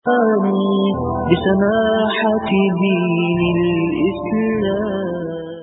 بسماحة دين الإسلام.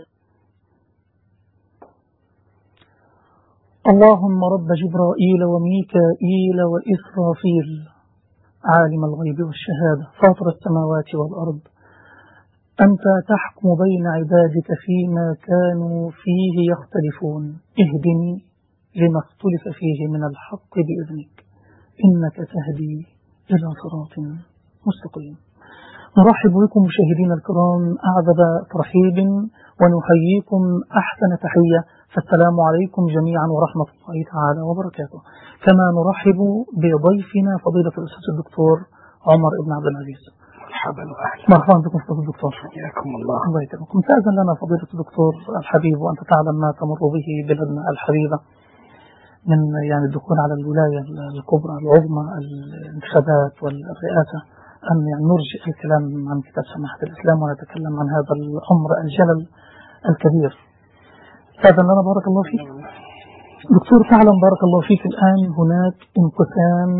اللهم رب جبرائيل وميكائيل وإسرافيل عالم الغيب والشهادة فاطر السماوات والأرض، أنت تحكم بين عبادك فيما كانوا فيه يختلفون، اهدني لما اختلف فيه من الحق بإذنك، إنك تهدي إلى صراط مستقيم. نرحب بكم مشاهدينا الكرام أعذب ترحيب ونحييكم أحسن تحية، فالسلام عليكم جميعا ورحمة الله تعالى وبركاته. كما نرحب بضيفنا فضيلة الأستاذ الدكتور عمر بن عبد العزيز. مرحبا وأهلا. مرحبا بكم فضيلة الدكتور. حياكم الله. الله يكرمكم. تأذن لنا فضيلة الدكتور الحبيب، وأنت تعلم ما تمر به بلدنا الحبيبة من الدخول على الولاية الكبرى العظمى الانتخابات والرئاسة، أن نرجع الكلام عن كتاب سماحة الإسلام ونتكلم عن هذا الأمر الجلل الكبير. تأذن لنا بارك الله فيك. دكتور، تعلم بارك الله فيك الآن هناك انقسام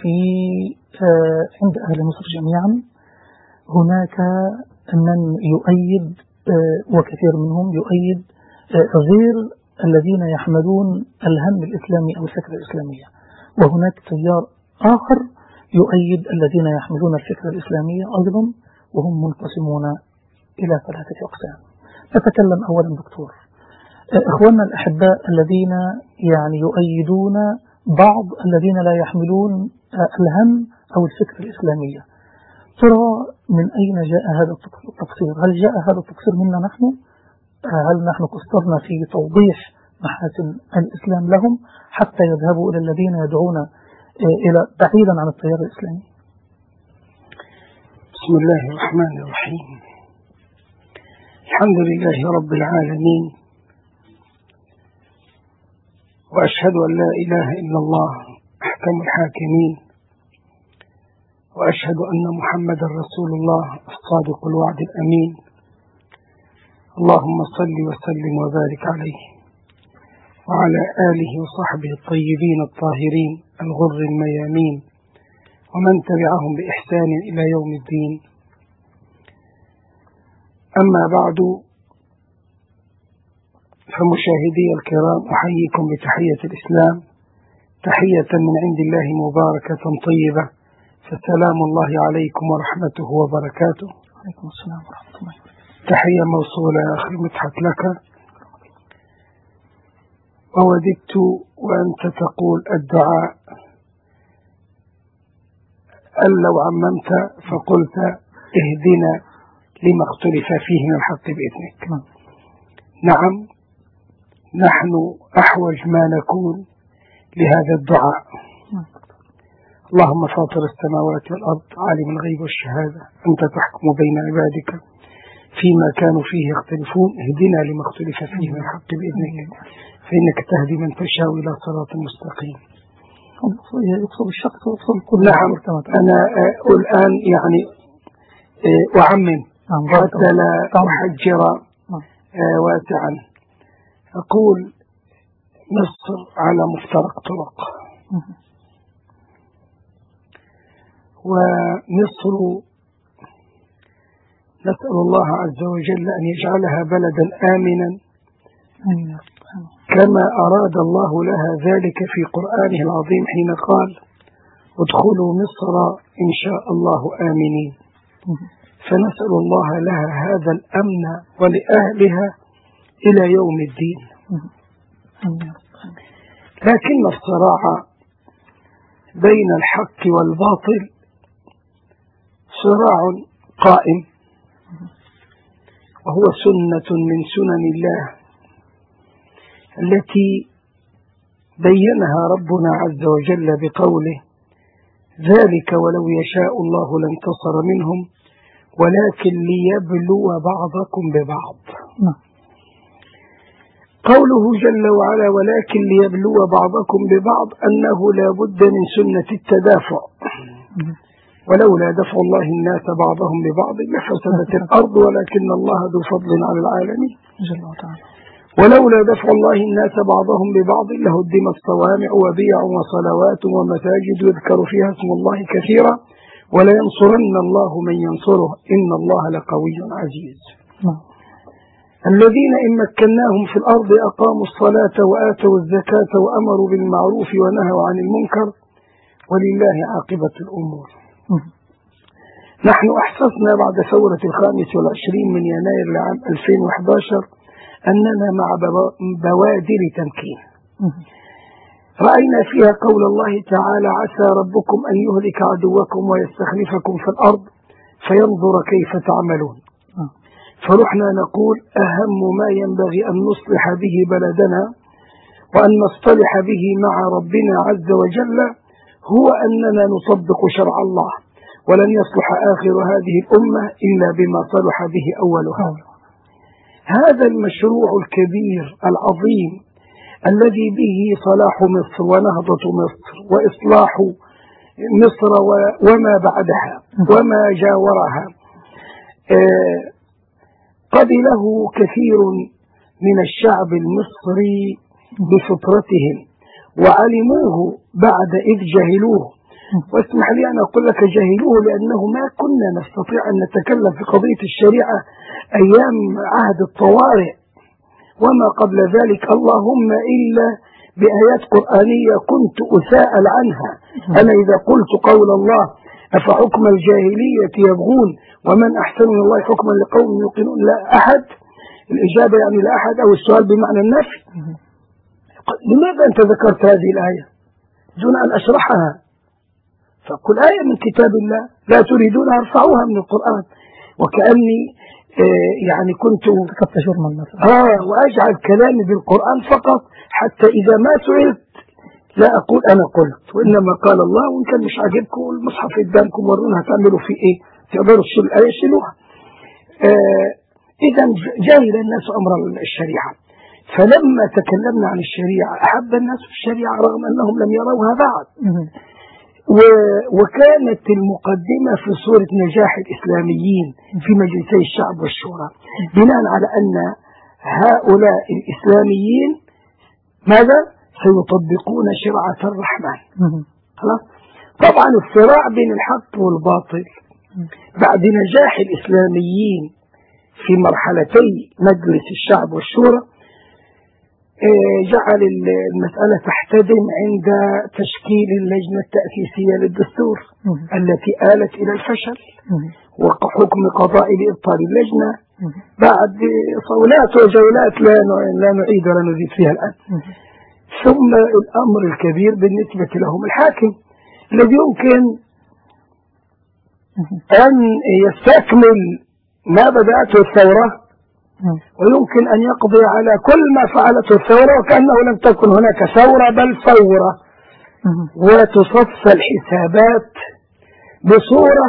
عند أهل مصر جميعا. هناك من يؤيد وكثير منهم يؤيد غير الذين يحملون الهم الإسلامي أو الفكرة الإسلامية، وهناك تيار آخر يؤيد الذين يحملون الفكرة الإسلامية أيضا، وهم منقسمون إلى 3 أقسام. نتكلم أولا دكتور، إخواننا الأحباء الذين يؤيدون بعض الذين لا يحملون الهم أو الفكرة الإسلامية، ترى من أين جاء هذا التقصير؟ هل جاء هذا التقصير منا نحن؟ هل نحن قصرنا في توضيح محاسن الإسلام لهم حتى يذهبوا إلى الذين يدعون إلى بعيدا عن التيار الإسلامي؟ بسم الله الرحمن الرحيم. الحمد لله رب العالمين، وأشهد أن لا إله إلا الله أحكم الحاكمين، وأشهد أن محمدا رسول الله الصادق الوعد الأمين. اللهم صل وسلم وبارك عليه وعلى آله وصحبه الطيبين الطاهرين الغر الميامين ومن تبعهم بإحسان إلى يوم الدين. أما بعد، فمشاهدي الكرام، أحييكم بتحية الإسلام، تحية من عند الله مباركة طيبة، فسلام الله عليكم ورحمته وبركاته. عليكم السلام ورحمة الله وبركاته. تحية موصولة يا أخي مدحت لك. ووددت وأنت تقول الدعاء أن لو عممت فقلت اهدنا لما اختلف فيه من الحق بإذنك. نعم، نحن أحوج ما نكون لهذا الدعاء. اللهم فاطر السماوات والأرض عالم الغيب والشهادة، أنت تحكم بين عبادك فيما كانوا فيه يختلفون، اهدنا لما اختلف فيه من الحق بإذنك، فإنك تهدي من تشاء إلى صراط مستقيم. يقصد الشخص ويقصد الكل. نعم، أنا الآن أعمم حتى لا أحجر واسعا. أقول مصر على مفترق طرق، ومصر نسأل الله عز وجل أن يجعلها بلدا آمنا كما أراد الله لها ذلك في قرآنه العظيم حين قال ادخلوا مصر إن شاء الله آمنين. فنسأل الله لها هذا الأمن ولأهلها إلى يوم الدين. لكن الصراع بين الحق والباطل صراع قائم، وهو سنة من سنن الله التي بينها ربنا عز وجل بقوله ذلك ولو يشاء الله لانتصر منهم ولكن ليبلو بعضكم ببعض. قوله جل وعلا ولكن ليبلو بعضكم ببعض أنه لا بد من سنة التدافع، ولولا دفع الله الناس بعضهم ببعض لفسدت الأرض ولكن الله ذو فضل على العالمين. ولولا دفع الله الناس بعضهم ببعض لهدمت صوامع وبيع وصلوات ومساجد يذكر فيها اسم الله كثيرا ولينصرن الله من ينصره إن الله لقوي عزيز. الذين إن مكناهم في الأرض أقاموا الصلاة وآتوا الزكاة وأمروا بالمعروف ونهوا عن المنكر ولله عاقبة الأمور. نحن أحسسنا بعد ثورة 25 من يناير لعام 2011 أننا مع بوادر تمكين. رأينا فيها قول الله تعالى: عسى ربكم أن يهلك عدوكم ويستخلفكم في الأرض فينظر كيف تعملون. فرحنا نقول: أهم ما ينبغي أن نصلح به بلدنا وأن نصطلح به مع ربنا عز وجل هو أننا نطبق شرع الله، ولن يصلح آخر هذه الأمة إلا بما صلح به أولها. هذا المشروع الكبير العظيم الذي به صلاح مصر ونهضة مصر وإصلاح مصر وما بعدها وما جاورها قبله كثير من الشعب المصري بفطرتهم وعلموه بعد إذ جهلوه. واسمح لي أن أقول لك جهلوه لأنه ما كنا نستطيع أن نتكلم في قضية الشريعة أيام عهد الطوارئ وما قبل ذلك، اللهم إلا بآيات قرآنية كنت أساءل عنها. أنا إذا قلت قول الله: أفحكم الجاهلية يبغون ومن أحسن من الله حكما لقوم يوقنون، لا أحد، الإجابة يعني لا أحد، أو السؤال بمعنى النفي. لماذا أنت ذكرت هذه الآية دون أن أشرحها؟ فقل آية من كتاب الله لا تريدون أرفعوها من القرآن، وكأني يعني كنت وأجعل كلامي بالقرآن فقط حتى إذا ما سئلت لا أقول أنا قلت، وإنما قال الله، وإن كان مش عاجبكم المصحف قدامكم ورونا هتعملوا فيه إيه، تقدروا تشيلوا الآية شيلوها. إذا جاهل الناس أمر الشريعة، فلما تكلمنا عن الشريعة أحب الناس في الشريعة رغم أنهم لم يروها بعد. وكانت المقدمة في صورة نجاح الإسلاميين في مجلسي الشعب والشورى بناء على أن هؤلاء الإسلاميين ماذا؟ سيطبقون شرعة الرحمن. خلاص؟ طبعا الصراع بين الحق والباطل بعد نجاح الإسلاميين في مرحلتي مجلس الشعب والشورى جعل المسألة تحتدم عند تشكيل اللجنة التأسيسية للدستور التي آلت إلى الفشل وحكم قضائي لإبطال اللجنة بعد صولات وجولات لا نعيد ولا نزيد فيها الآن. ثم الأمر الكبير بالنسبة لهم الحاكم الذي يمكن أن يستكمل ما بدأته الثورة ويمكن أن يقضي على كل ما فعلته الثورة وكأنه لم تكن هناك ثورة بل ثورة، وتصفى الحسابات بصورة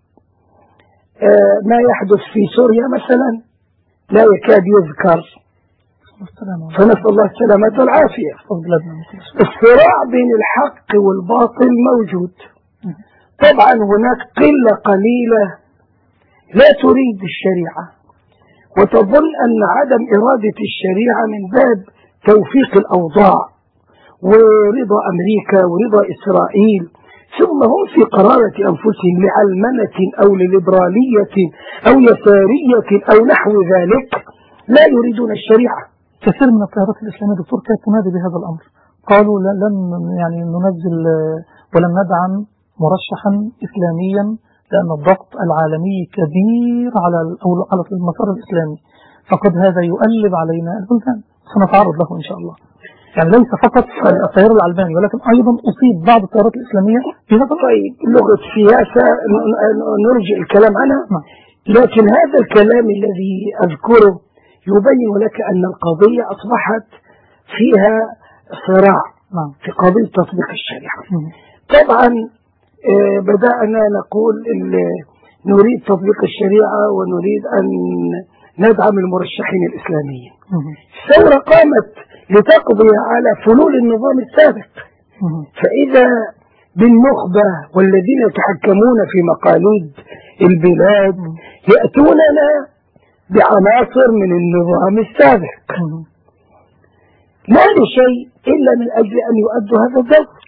ما يحدث في سوريا مثلا لا يكاد يذكر، فنسأل الله السلامة والعافية. الصراع بين الحق والباطل موجود. طبعا هناك قلة قليلة لا تريد الشريعة وتظن أن عدم إرادة الشريعة من باب توفيق الأوضاع ورضا أمريكا ورضا إسرائيل، ثم هم في قرارة أنفسهم لعلمنة أو لليبرالية أو يسارية أو نحو ذلك لا يريدون الشريعة. كثير من التيارات الإسلامية دكتور كانت تنادي بهذا الأمر، قالوا لن يعني ننزل ولن ندعم مرشحا إسلاميا لأن الضغط العالمي كبير على المسار الإسلامي، فقد هذا يؤلب علينا البلدان، سنتعرض له إن شاء الله. يعني ليس فقط التيار العلماني ولكن أيضا أصيب بعض التيارات الإسلامية في هذا. طيب لغة سياسة نرجع الكلام عنها، لكن هذا الكلام الذي أذكره يبين لك أن القضية أصبحت فيها صراع في قضية تطبيق الشريعة. طبعا بدأنا نقول نريد تطبيق الشريعة ونريد أن ندعم المرشحين الإسلاميين. الثورة قامت لتقضي على فلول النظام السابق، فإذا بالنخبة والذين يتحكمون في مقاليد البلاد يأتوننا بعناصر من النظام السابق لا لشيء إلا من أجل أن يؤدوا هذا الدور.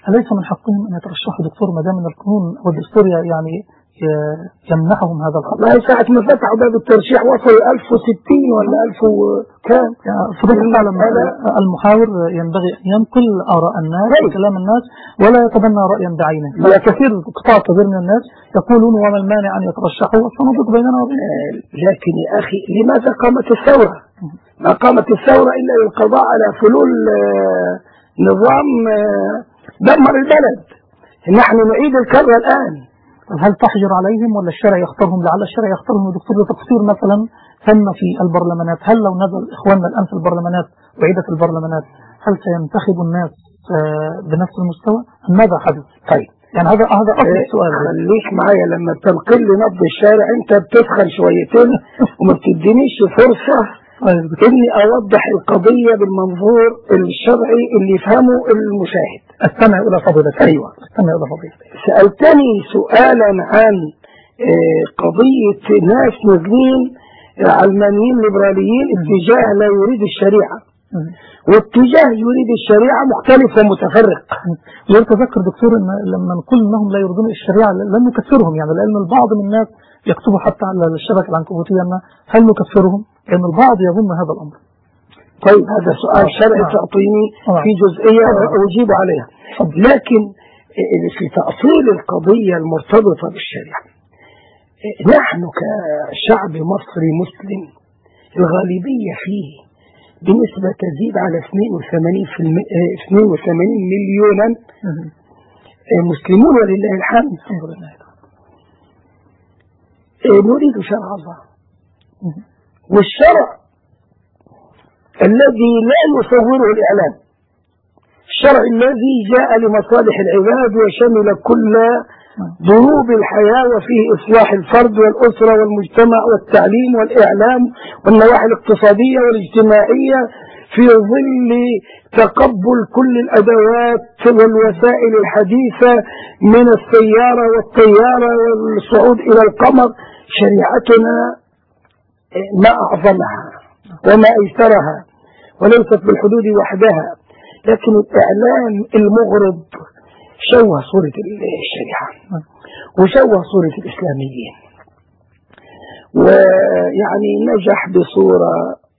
أليس من حقهم أن يترشحوا دكتور ما دام القانون والدستور يعني يمنحهم هذا الحق؟ والله ساعة ما فتحوا باب الترشيح وصل 1060 ولا 1000 وكام؟ فعلا المحاور ينبغي أن ينقل آراء الناس وكلام الناس ولا يتبنى رأيا بعينه. كثير قطاع كبير من الناس يقولون وما المانع أن يترشحوا والصناديق بيننا وبينهم. لكن يا أخي لماذا قامت الثورة؟ ما قامت الثورة إلا للقضاء على فلول نظام دمر البلد. نحن نعيد الكرة الآن. هل تحجر عليهم ولا الشرع يختارهم؟ لعل الشرع يختارهم دكتور لتقصير مثلا تم في البرلمانات. هل لو نزل إخواننا الآن في البرلمانات وعيدة البرلمانات هل سينتخب الناس بنفس المستوى؟ ماذا حدث؟ طيب يعني هذا أصل السؤال. خليك معايا لما تنقل لي نبض الشارع أنت بتسخن شويتين وما بتدينيش فرصة إني أوضح القضية بالمنظور الشرعي اللي يفهمه المشاهد. استمع إلى فضيلتك. أيوة استمع إلى فضيلتك. سألتني سؤالا عن قضية ناس نازلين علمانيين ليبراليين اتجاه لا يريد الشريعة واتجاه يريد الشريعة مختلف ومتفرق. ويتذكر دكتور أن لما نقول أنهم لا يريدون الشريعة لن نكفرهم، يعني لأن البعض من الناس يكتبوا حتى على الشبكة العنكبوتية أن هل نكفرهم؟ لأن البعض يظن هذا الأمر. طيب هذا سؤال شرعي تعطيني في جزئية أجيب عليها. لكن في تأصيل القضية المرتبطة بالشريعة نحن كشعب مصري مسلم الغالبية فيه بنسبة تزيد على 82 مليونا مسلمون ولله الحمد. نريد شرع الله والشرع الذي لا يصوره الإعلام، الشرع الذي جاء لمصالح العباد وشمل كل ضروب الحياة وفيه إصلاح الفرد والأسرة والمجتمع والتعليم والإعلام والنواحي الاقتصادية والاجتماعية في ظل تقبل كل الأدوات والوسائل الحديثة من السيارة والطيارة والصعود إلى القمر. شريعتنا ما أعظمها وما أيسرها وليست بالحدود وحدها، لكن الإعلام المغرض شوه صورة الشريعة وشوه صورة الإسلاميين ويعني نجح بصورة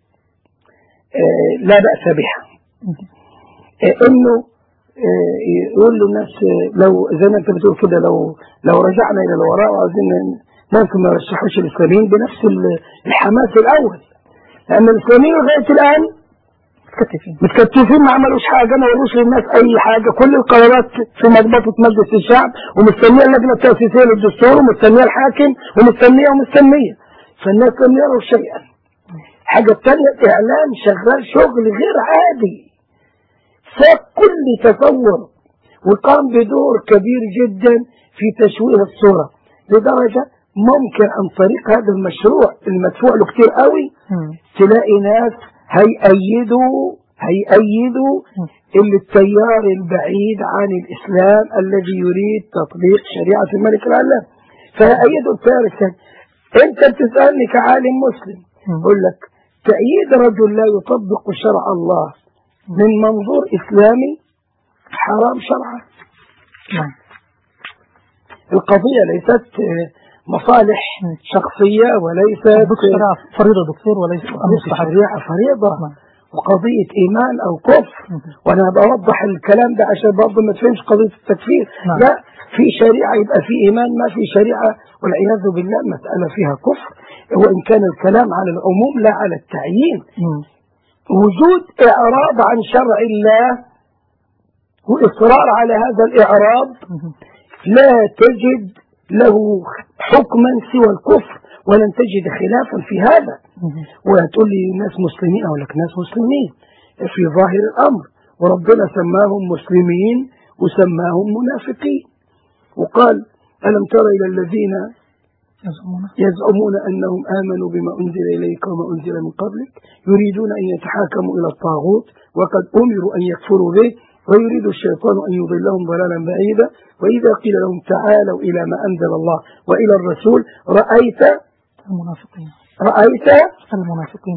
لا بأس بها إنه يقول للناس لو زي ما أنت بتقول كده لو رجعنا إلى الوراء وعايزين ممكن ما يرشحوش الإسلاميين بنفس الحماس الأول، لأن الإسلاميين لغاية الآن متكتفين ما عملوش حاجة، ما وروش للناس أي حاجة. كل القرارات في مضبطة مجلس الشعب ومستنية اللجنة التأسيسية للدستور ومستنية الحاكم ومستنية فالناس لم يروا شيئا. الحاجة الثانية الإعلام شغال شغل غير عادي فاق كل تصور وقام بدور كبير جدا في تشويه الصورة لدرجة ممكن عن طريق هذا المشروع المدفوع له كتير قوي تلاقي ناس هيأيدوا اللي التيار البعيد عن الإسلام الذي يريد تطبيق شريعة الملك العلام فهيأيدوا التيار الثاني. انت بتسألني كعالم مسلم اقول لك تأييد رجل لا يطبق شرع الله من منظور إسلامي حرام شرعا. القضية ليست مصالح شخصية وليست فريضة دكتور وليس شريعة فريضة وقضية إيمان أو كفر. وأنا بوضح الكلام ده عشان برضه ما تفهمش قضية التكفير. لا في شريعة يبقى في إيمان، ما في شريعة والعياذ بالله مسألة فيها كفر، وإن كان الكلام على العموم لا على التعيين. وجود إعراض عن شرع الله وإصرار على هذا الإعراض لا تجد له حكما سوى الكفر ولن تجد خلافا في هذا. وتقول لي ناس مسلمين أو لك ناس مسلمين في ظاهر الأمر وربنا سماهم مسلمين وسماهم منافقين وقال ألم تر إلى الذين يزعمون أنهم آمنوا بما أنزل إليك وما أنزل من قبلك يريدون أن يتحاكموا إلى الطاغوت وقد أمروا أن يكفروا به ويريد الشيطان أن يضلهم ضلالا بعيدا وإذا قيل لهم تعالوا إلى ما أنزل الله وإلى الرسول رأيت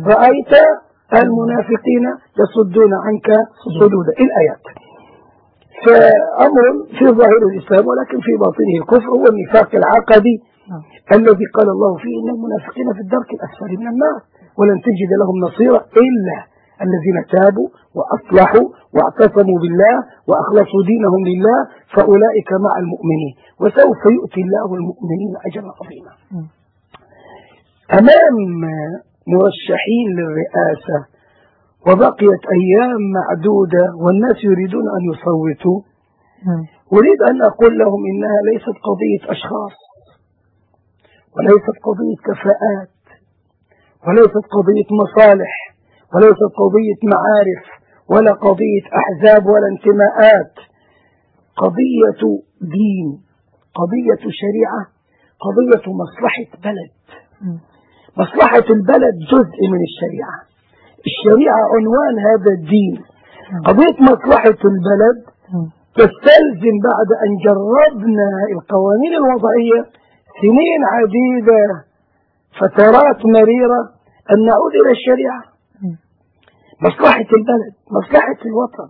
المنافقين يصدون عنك صدودا. الآيات فأمر في ظاهر الإسلام ولكن في باطنه الكفر، هو النفاق العقدي الذي قال الله فيه إن المنافقين في الدرك الأسفل من النار ولن تجد لهم نصيرا إلا الذين تابوا وأصلحوا واعتصموا بالله وأخلصوا دينهم لله فأولئك مع المؤمنين وسوف يؤتي الله المؤمنين أجرا عظيما. أمام مرشحين للرئاسة وبقيت أيام معدودة والناس يريدون أن يصوتوا، أريد أن أقول لهم إنها ليست قضية أشخاص وليست قضية كفاءات وليست قضية مصالح وليست قضية معارف ولا قضية أحزاب ولا انتماءات، قضية دين، قضية شريعة، قضية مصلحة بلد. مصلحة البلد جزء من الشريعة، الشريعة عنوان هذا الدين. قضية مصلحة البلد تستلزم بعد أن جربنا القوانين الوضعية سنين عديدة فترات مريرة أن نعود إلى الشريعة. مصلحة البلد، مصلحة الوطن،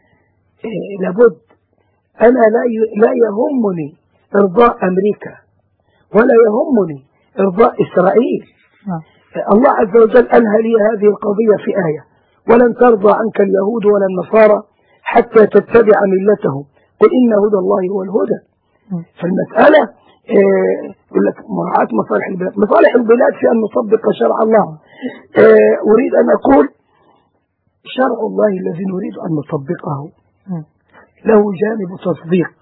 لابد. أنا لا يهمني إرضاء أمريكا ولا يهمني إرضاء إسرائيل. الله عز وجل أنهى لي هذه القضية في آية: ولن ترضى عنك اليهود ولا النصارى حتى تتبع ملتهم قل إن هدى الله هو الهدى. فالمسألة يقول لك مراعاة مصالح البلاد، مصالح البلاد في أن نطبق شرع الله. أريد أن أقول شرع الله الذي نريد أن نطبقه له جانب تصديق،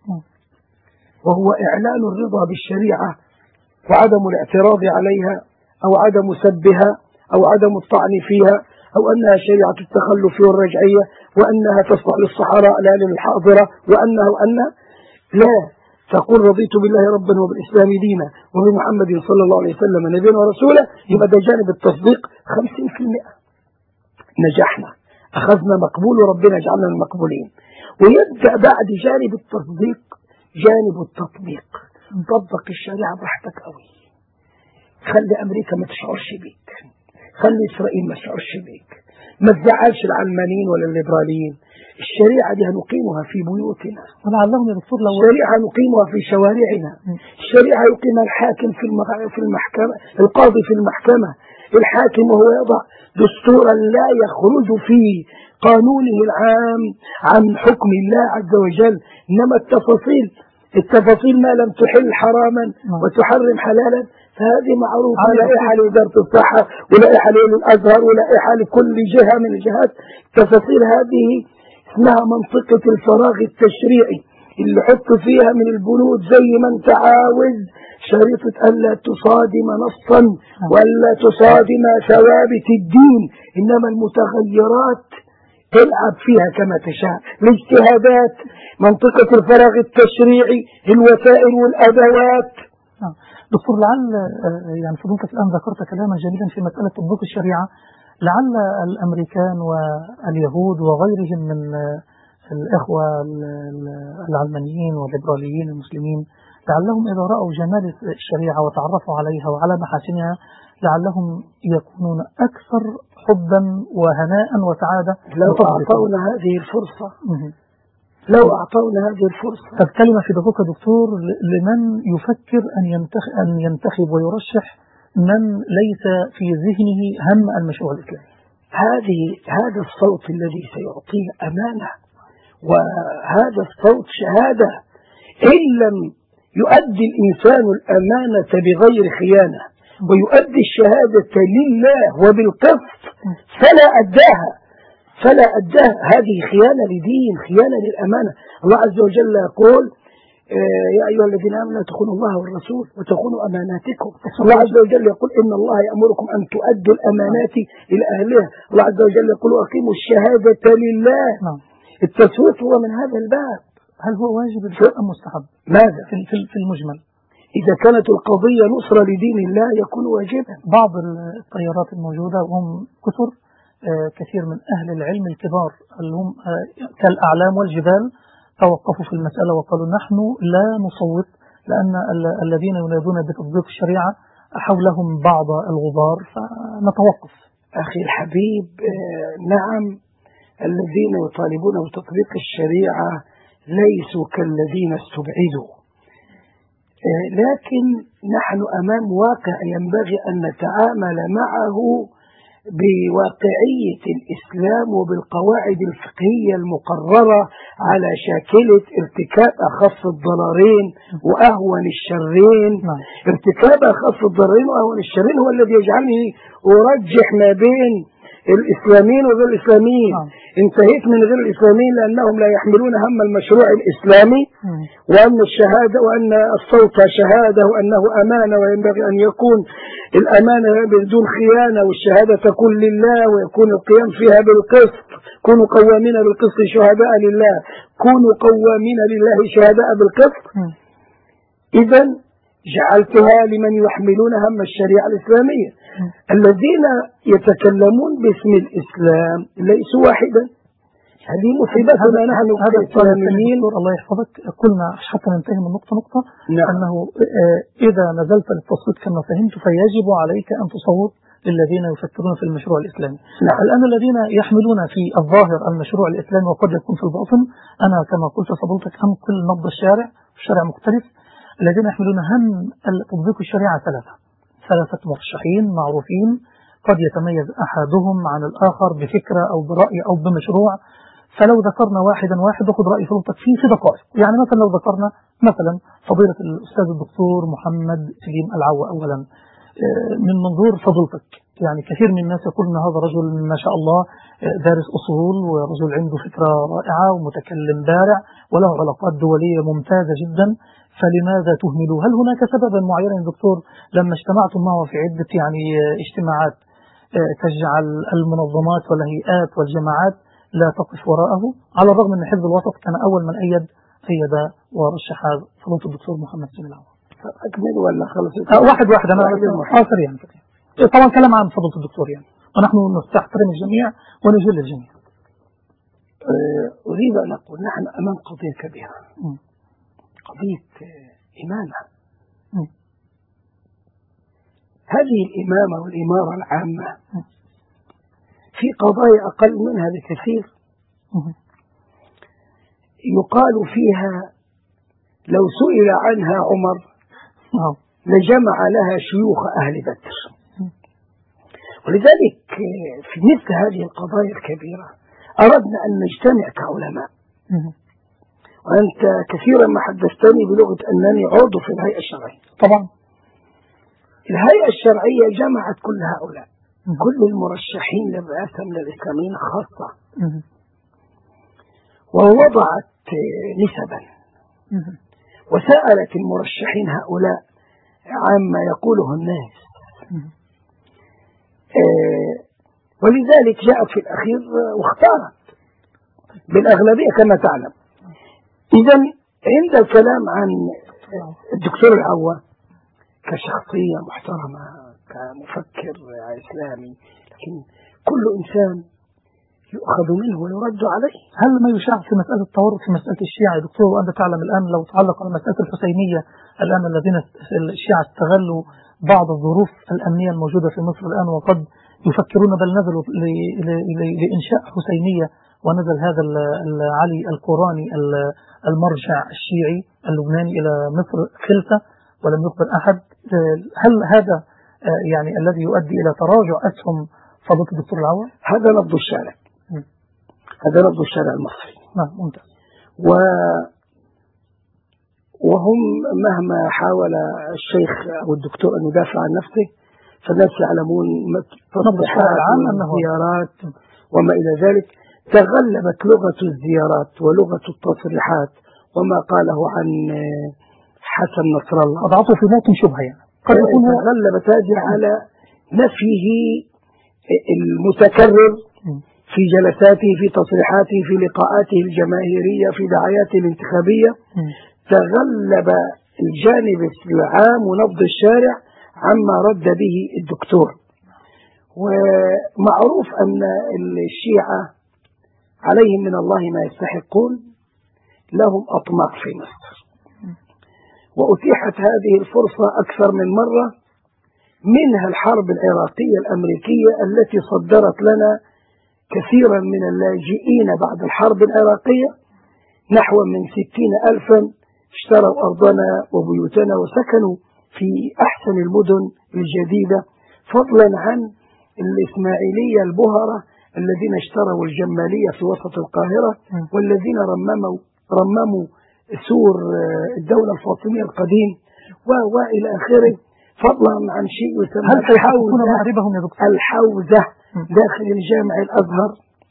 وهو إعلان الرضا بالشريعة وعدم الاعتراض عليها أو عدم سبها أو عدم الطعن فيها أو أنها شريعة التخلف والرجعية وأنها تصلح للصحراء لا للحاضرة وأن لا تقول رضيت بالله ربا وبالإسلام دينا وبمحمد صلى الله عليه وسلم نبيا ورسولا، يبقى ده جانب التصديق 50%. نجحنا، أخذنا مقبول وربنا جعلنا المقبولين. ويبدأ بعد جانب التصديق جانب التطبيق. طبق الشريعة براحتك قوي، خلي أمريكا ما تشعرش بيك، خلي إسرائيل ما تشعرش بيك، ما تزعلش العلمانيين ولا الليبراليين. الشريعة دي هنقيمها في بيوتنا، ولعلهم يا دكتور لو الشريعة نقيمها في شوارعنا، الشريعة يقيمها الحاكم في المحكمة، القاضي في المحكمة، الحاكم وهو يضع دستورا لا يخرج في قانونه العام عن حكم الله عز وجل، إنما التفاصيل ما لم تحل حراما وتحرم حلالا فهذه معروفة، لائحة لوزارة الصحة ولائحة للأزهر ولائحة لكل جهة من الجهات. التفاصيل هذه اسمها منطقة الفراغ التشريعي اللي حط فيها من البنود زي ما انت عاوز، شريطة ألا تصادم نصا ولا تصادم ثوابت الدين، إنما المتغيرات تلعب فيها كما تشاء. الاجتهادات، منطقة الفراغ التشريعي، الوسائل والأدوات. دكتور، لعل يعني فضلتك الآن ذكرت كلاما جميلا في مسألة تطبيق الشريعة، لعل الأمريكان واليهود وغيرهم من الإخوة العلمانيين والليبراليين المسلمين لعلهم إذا رأوا جمال الشريعة وتعرفوا عليها وعلى محاسنها لعلهم يكونون أكثر حبا وهناء وسعادة لو أعطونا هذه الفرصة. لو أعطونا هذه الفرصة. طب كلمة في دقيقة دكتور لمن يفكر أن ينتخب ويرشح من ليس في ذهنه هم المشروع الإسلامي. هذا الصوت الذي سيعطيه أمانة، وهذا الصوت شهادة. إن لم يؤدي الإنسان الأمانة بغير خيانة ويؤدي الشهادة لله وبالقسط فلا أداها. هذه خيانة لدين، خيانة للأمانة. الله عز وجل يقول يا أيها الذين آمنوا لا تخونوا الله والرسول وتخونوا أماناتكم. الله عز وجل يقول إن الله يأمركم أن تؤدوا الأمانات إلى أهلها. الله عز وجل يقول أقيموا الشهادة لله. التصويت هو من هذا الباب. هل هو واجب أم مستحب؟ ماذا؟ في المجمل إذا كانت القضية نصرة لدين الله يكون واجبا. بعض التيارات الموجودة وهم كثر كثير من أهل العلم الكبار اللي هم كالأعلام والجبال توقفوا في المسألة وقالوا نحن لا نصوت لأن الذين ينادون بتطبيق الشريعة حولهم بعض الغبار فنتوقف. أخي الحبيب، نعم الذين يطالبون بتطبيق الشريعة ليسوا كالذين استبعدوا، لكن نحن أمام واقع ينبغي أن نتعامل معه بواقعية الإسلام وبالقواعد الفقهية المقررة على شاكلة ارتكاب أخف الضررين وأهون الشرين. ارتكاب أخف الضررين وأهون الشرين هو الذي يجعلني أرجح ما بين الإسلاميين وغير الإسلاميين. انتهيت من غير الإسلاميين لأنهم لا يحملون هم المشروع الإسلامي، وأن الشهادة وأن الصوت شهادة وأنه أمانة وينبغي أن يكون الأمانة بدون خيانة، والشهادة تكون لله ويكون القيام فيها بالقسط. كونوا قوامين بالقسط شهداء لله، كونوا قوامين لله شهداء بالقسط. إذن جعلتها لمن يحملون هم الشريعة الإسلامية. الذين يتكلمون باسم الإسلام ليسوا واحدا. هذه مصيبتنا نحن كإسلاميين. الله يحفظك، قلنا حتى ننتهي من نقطة نعم. أنه إذا نزلت للتصويت كما فهمت فيجب عليك أن تصوت للذين يفكرون في المشروع الإسلامي. نعم. الآن الذين يحملون في الظاهر المشروع الإسلامي وقد يكون في الباطن، أنا كما قلت فضلتك أنقل نبض الشارع، الشارع مختلف. الذين يحملون هم تطبيق الشريعة ثلاثة مرشحين معروفين، قد يتميز أحدهم عن الآخر بفكرة أو برأي أو بمشروع. فلو ذكرنا واحدا وخذ رأي فضلتك في دقائق، يعني مثلا لو ذكرنا مثلا فضيلة الأستاذ الدكتور محمد سليم العوا أولا من منظور فضلتك، يعني كثير من الناس يقول أن هذا رجل ما شاء الله دارس أصول ورجل عنده فكرة رائعة ومتكلم بارع وله علاقات دولية ممتازة جدا، فلماذا تهملوا؟ هل هناك سببا معين يا دكتور لما اجتمعتم معه في عدة يعني اجتماعات تجعل المنظمات والهيئات والجماعات لا تقف وراءه، على الرغم من حزب الوسط كان أول من أيد ورشح فضيلة الدكتور محمد سليم العوا؟ أكمل ولا خلص؟ واحد أنا آخر يعني طبعا كلام عن فضيلة الدكتور يعني، ونحن نحترم الجميع ونجل الجميع. أريد أن أقول نحن أمام قضية كبيرة، قضية إمامة. هذه الإمامة والإمارة العامة في قضايا أقل منها بكثير يقال فيها لو سئل عنها عمر لجمع لها شيوخ أهل بدر. ولذلك في مثل هذه القضايا الكبيرة أردنا أن نجتمع كعلماء. وأنت كثيرا ما حدثتني بلغة أنني عضو في الهيئة الشرعية. طبعا الهيئة الشرعية جمعت كل هؤلاء، كل المرشحين للرئاسة من الإسلاميين خاصة، ووضعت نسبا وسألت المرشحين هؤلاء عما يقوله الناس. ولذلك جاءت في الأخير واختارت بالأغلبية كما تعلم. إذن عند الكلام عن الدكتور العوا كشخصية محترمة كمفكر إسلامي، لكن كل إنسان يؤخذ منه ويرد عليه. هل ما يشاع في مسألة التورط في مسألة الشيعة يا دكتور؟ وأنت تعلم الآن لو تعلق على مسألة الحسينية الآن الذين الشيعة استغلوا بعض الظروف الأمنية الموجودة في مصر الآن وقد يفكرون بل نزلوا لإنشاء حسينية، ونزل هذا علي القراني المرجع الشيعي اللبناني إلى مصر خلفة ولم يخبر أحد. هل هذا يعني الذي يؤدي إلى تراجع أسهم فضيلة الدكتور العوا؟ هذا نبض الشارع، هذا نبض الشارع المصري. نعم ممتاز. وهم مهما حاول الشيخ أو الدكتور أن يدافع عن نفسه فالناس يعلمون تصريحات والزيارات وما إلى ذلك. تغلبت لغة الزيارات ولغة التصريحات وما قاله عن حسن نصر الله أضعته في موطن شبهة، يعني قد يكون تغلبت هذه على نفيه المتكرر في جلساته في تصريحاته في لقاءاته الجماهيرية في دعاياته الانتخابية. تغلب الجانب العام ونبض الشارع عما رد به الدكتور. ومعروف أن الشيعة عليهم من الله ما يستحقون، لهم أطماع في مصر، وأتيحت هذه الفرصة أكثر من مرة، منها الحرب العراقية الأمريكية التي صدرت لنا كثيرا من اللاجئين بعد الحرب العراقية نحو من 60,000 اشتروا أرضنا وبيوتنا وسكنوا في أحسن المدن الجديدة، فضلا عن الإسماعيلية البهرة الذين اشتروا الجمالية في وسط القاهرة، والذين رمموا سور الدولة الفاطمية القديم وإلى آخره، فضلا عن شيء يسمى الحوزة داخل الجامع الأزهر،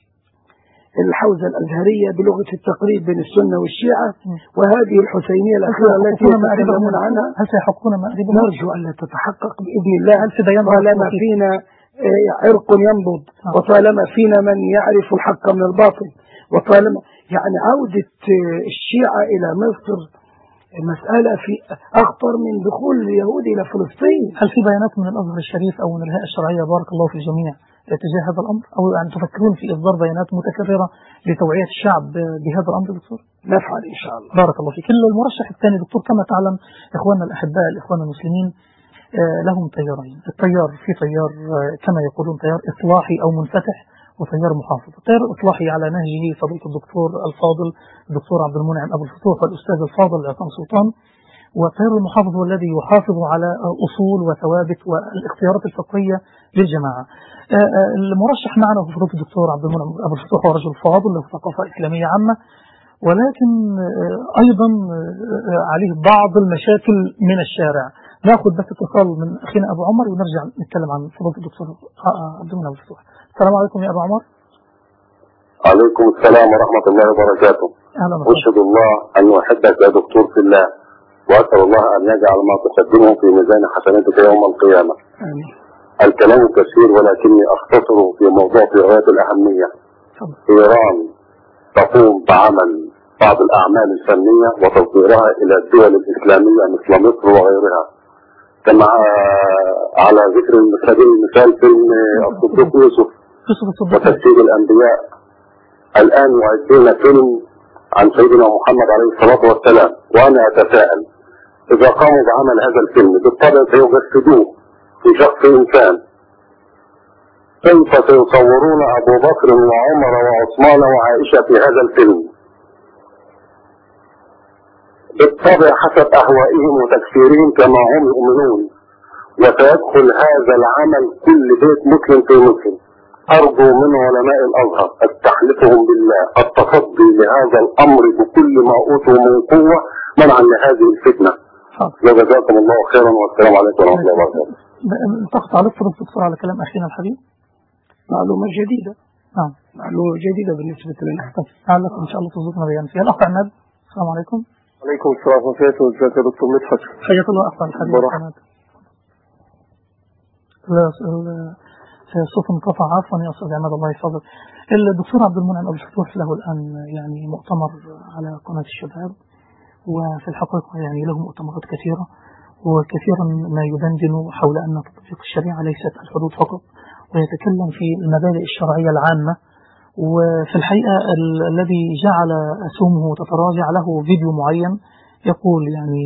الحوزة الأزهرية بلغة التقريب بين السنة والشيعة، وهذه الحسينية الأخيرة التي يتكلمون عنها. هل سيحقون مأربهم؟ نرجو أن لا تتحقق بإذن الله، طالما فينا عرق ينبض، وطالما فينا من يعرف الحق من الباطل، وطالما يعني عودة الشيعة إلى مصر مسألة في أخطر من دخول اليهود إلى فلسطين. هل في بيانات من الأزهر الشريف أو من الهيئة الشرعية بارك الله في الجميع تجاه هذا الأمر، أو أن تفكرون في إصدار بيانات متكررة لتوعية الشعب بهذا الأمر دكتور؟ نفعل إن شاء الله. بارك الله فيك. المرشح الثاني دكتور كما تعلم إخواننا الأحباء الإخوان المسلمين لهم تيارين، التيار في تيار كما يقولون تيار إصلاحي أو منفتح، وتيار محافظ. التيار الإصلاحي على نهجه فضيلة الدكتور الفاضل الدكتور عبد المنعم أبو الفتوح والأستاذ الفاضل عصام سلطان، والتيار المحافظ هو الذي يحافظ على أصول وثوابت والاختيارات الفقهية للجماعة. المرشح معنا هو فضيلة الدكتور عبد المنعم أبو الفتوح، هو رجل فاضل له ثقافة إسلامية عامة، ولكن أيضا عليه بعض المشاكل من الشارع. ناخذ بس اتصال من أخينا أبو عمر ونرجع نتكلم عن فضيلة الدكتور عبد المنعم أبو الفتوح. السلام عليكم يا أبو عمر. عليكم السلام ورحمة الله وبركاته. أشهد الله أن أحبك يا دكتور في الله، وأسأل الله أن يجعل ما تقدمه في ميزان حسناتك يوم القيامة. آمين. الكلام كثير ولكني أختصره في موضوع في غاية الأهمية. إيران تقوم بعمل بعض الأعمال الفنية وتوفيرها إلى الدول الإسلامية مثل مصر وغيرها، كما على ذكر سبيل المثال فيلم الصديق يوسف وتجسيد الأنبياء. الآن يعدون فيلم عن سيدنا محمد عليه الصلاة والسلام، وأنا أتساءل إذا قاموا بعمل هذا الفيلم بالطبع سيجسدوه في شخص إنسان، كيف سيصورون أبو بكر وعمر وعثمان وعائشة في هذا الفيلم؟ بالطبع حسب أهوائهم وتكفيرهم كما هم يؤمنون، وسيدخل هذا العمل كل بيت مسلم في مصر. أرجو من علماء الأزهر استحلفهم بالله التصدي لهذا الأمر بكل ما أوتوا من قوة منعا لهذه الفتنة. وجزاكم الله خيرا، والسلام عليكم ورحمة الله وبركاته. تقطع لفظ الدكتور على كلام أخينا الحبيب. معلومة جديدة. نعم. معلومة جديدة بالنسبة لنا. لعلكم إن شاء الله ترزقنا بيان فيها. الأخ عماد. السلام عليكم. عليكم السلام ورحمة الله وبركاته. ازيك يا دكتور مدحت؟ حياك الله أخوان الحبيب. الصوت انقطع عفوا يا أستاذ عماد الله يحفظك. الدكتور عبد المنعم أبو الفتوح له الآن يعني مؤتمر على قناة الشباب، وفي الحقيقة يعني له مؤتمرات كثيرة، وكثيرا ما يدندن حول أن تطبيق الشريعة ليست الحدود فقط، ويتكلم في المبادئ الشرعية العامة. وفي الحقيقة الذي جعل أسهمه تتراجع له فيديو معين يقول يعني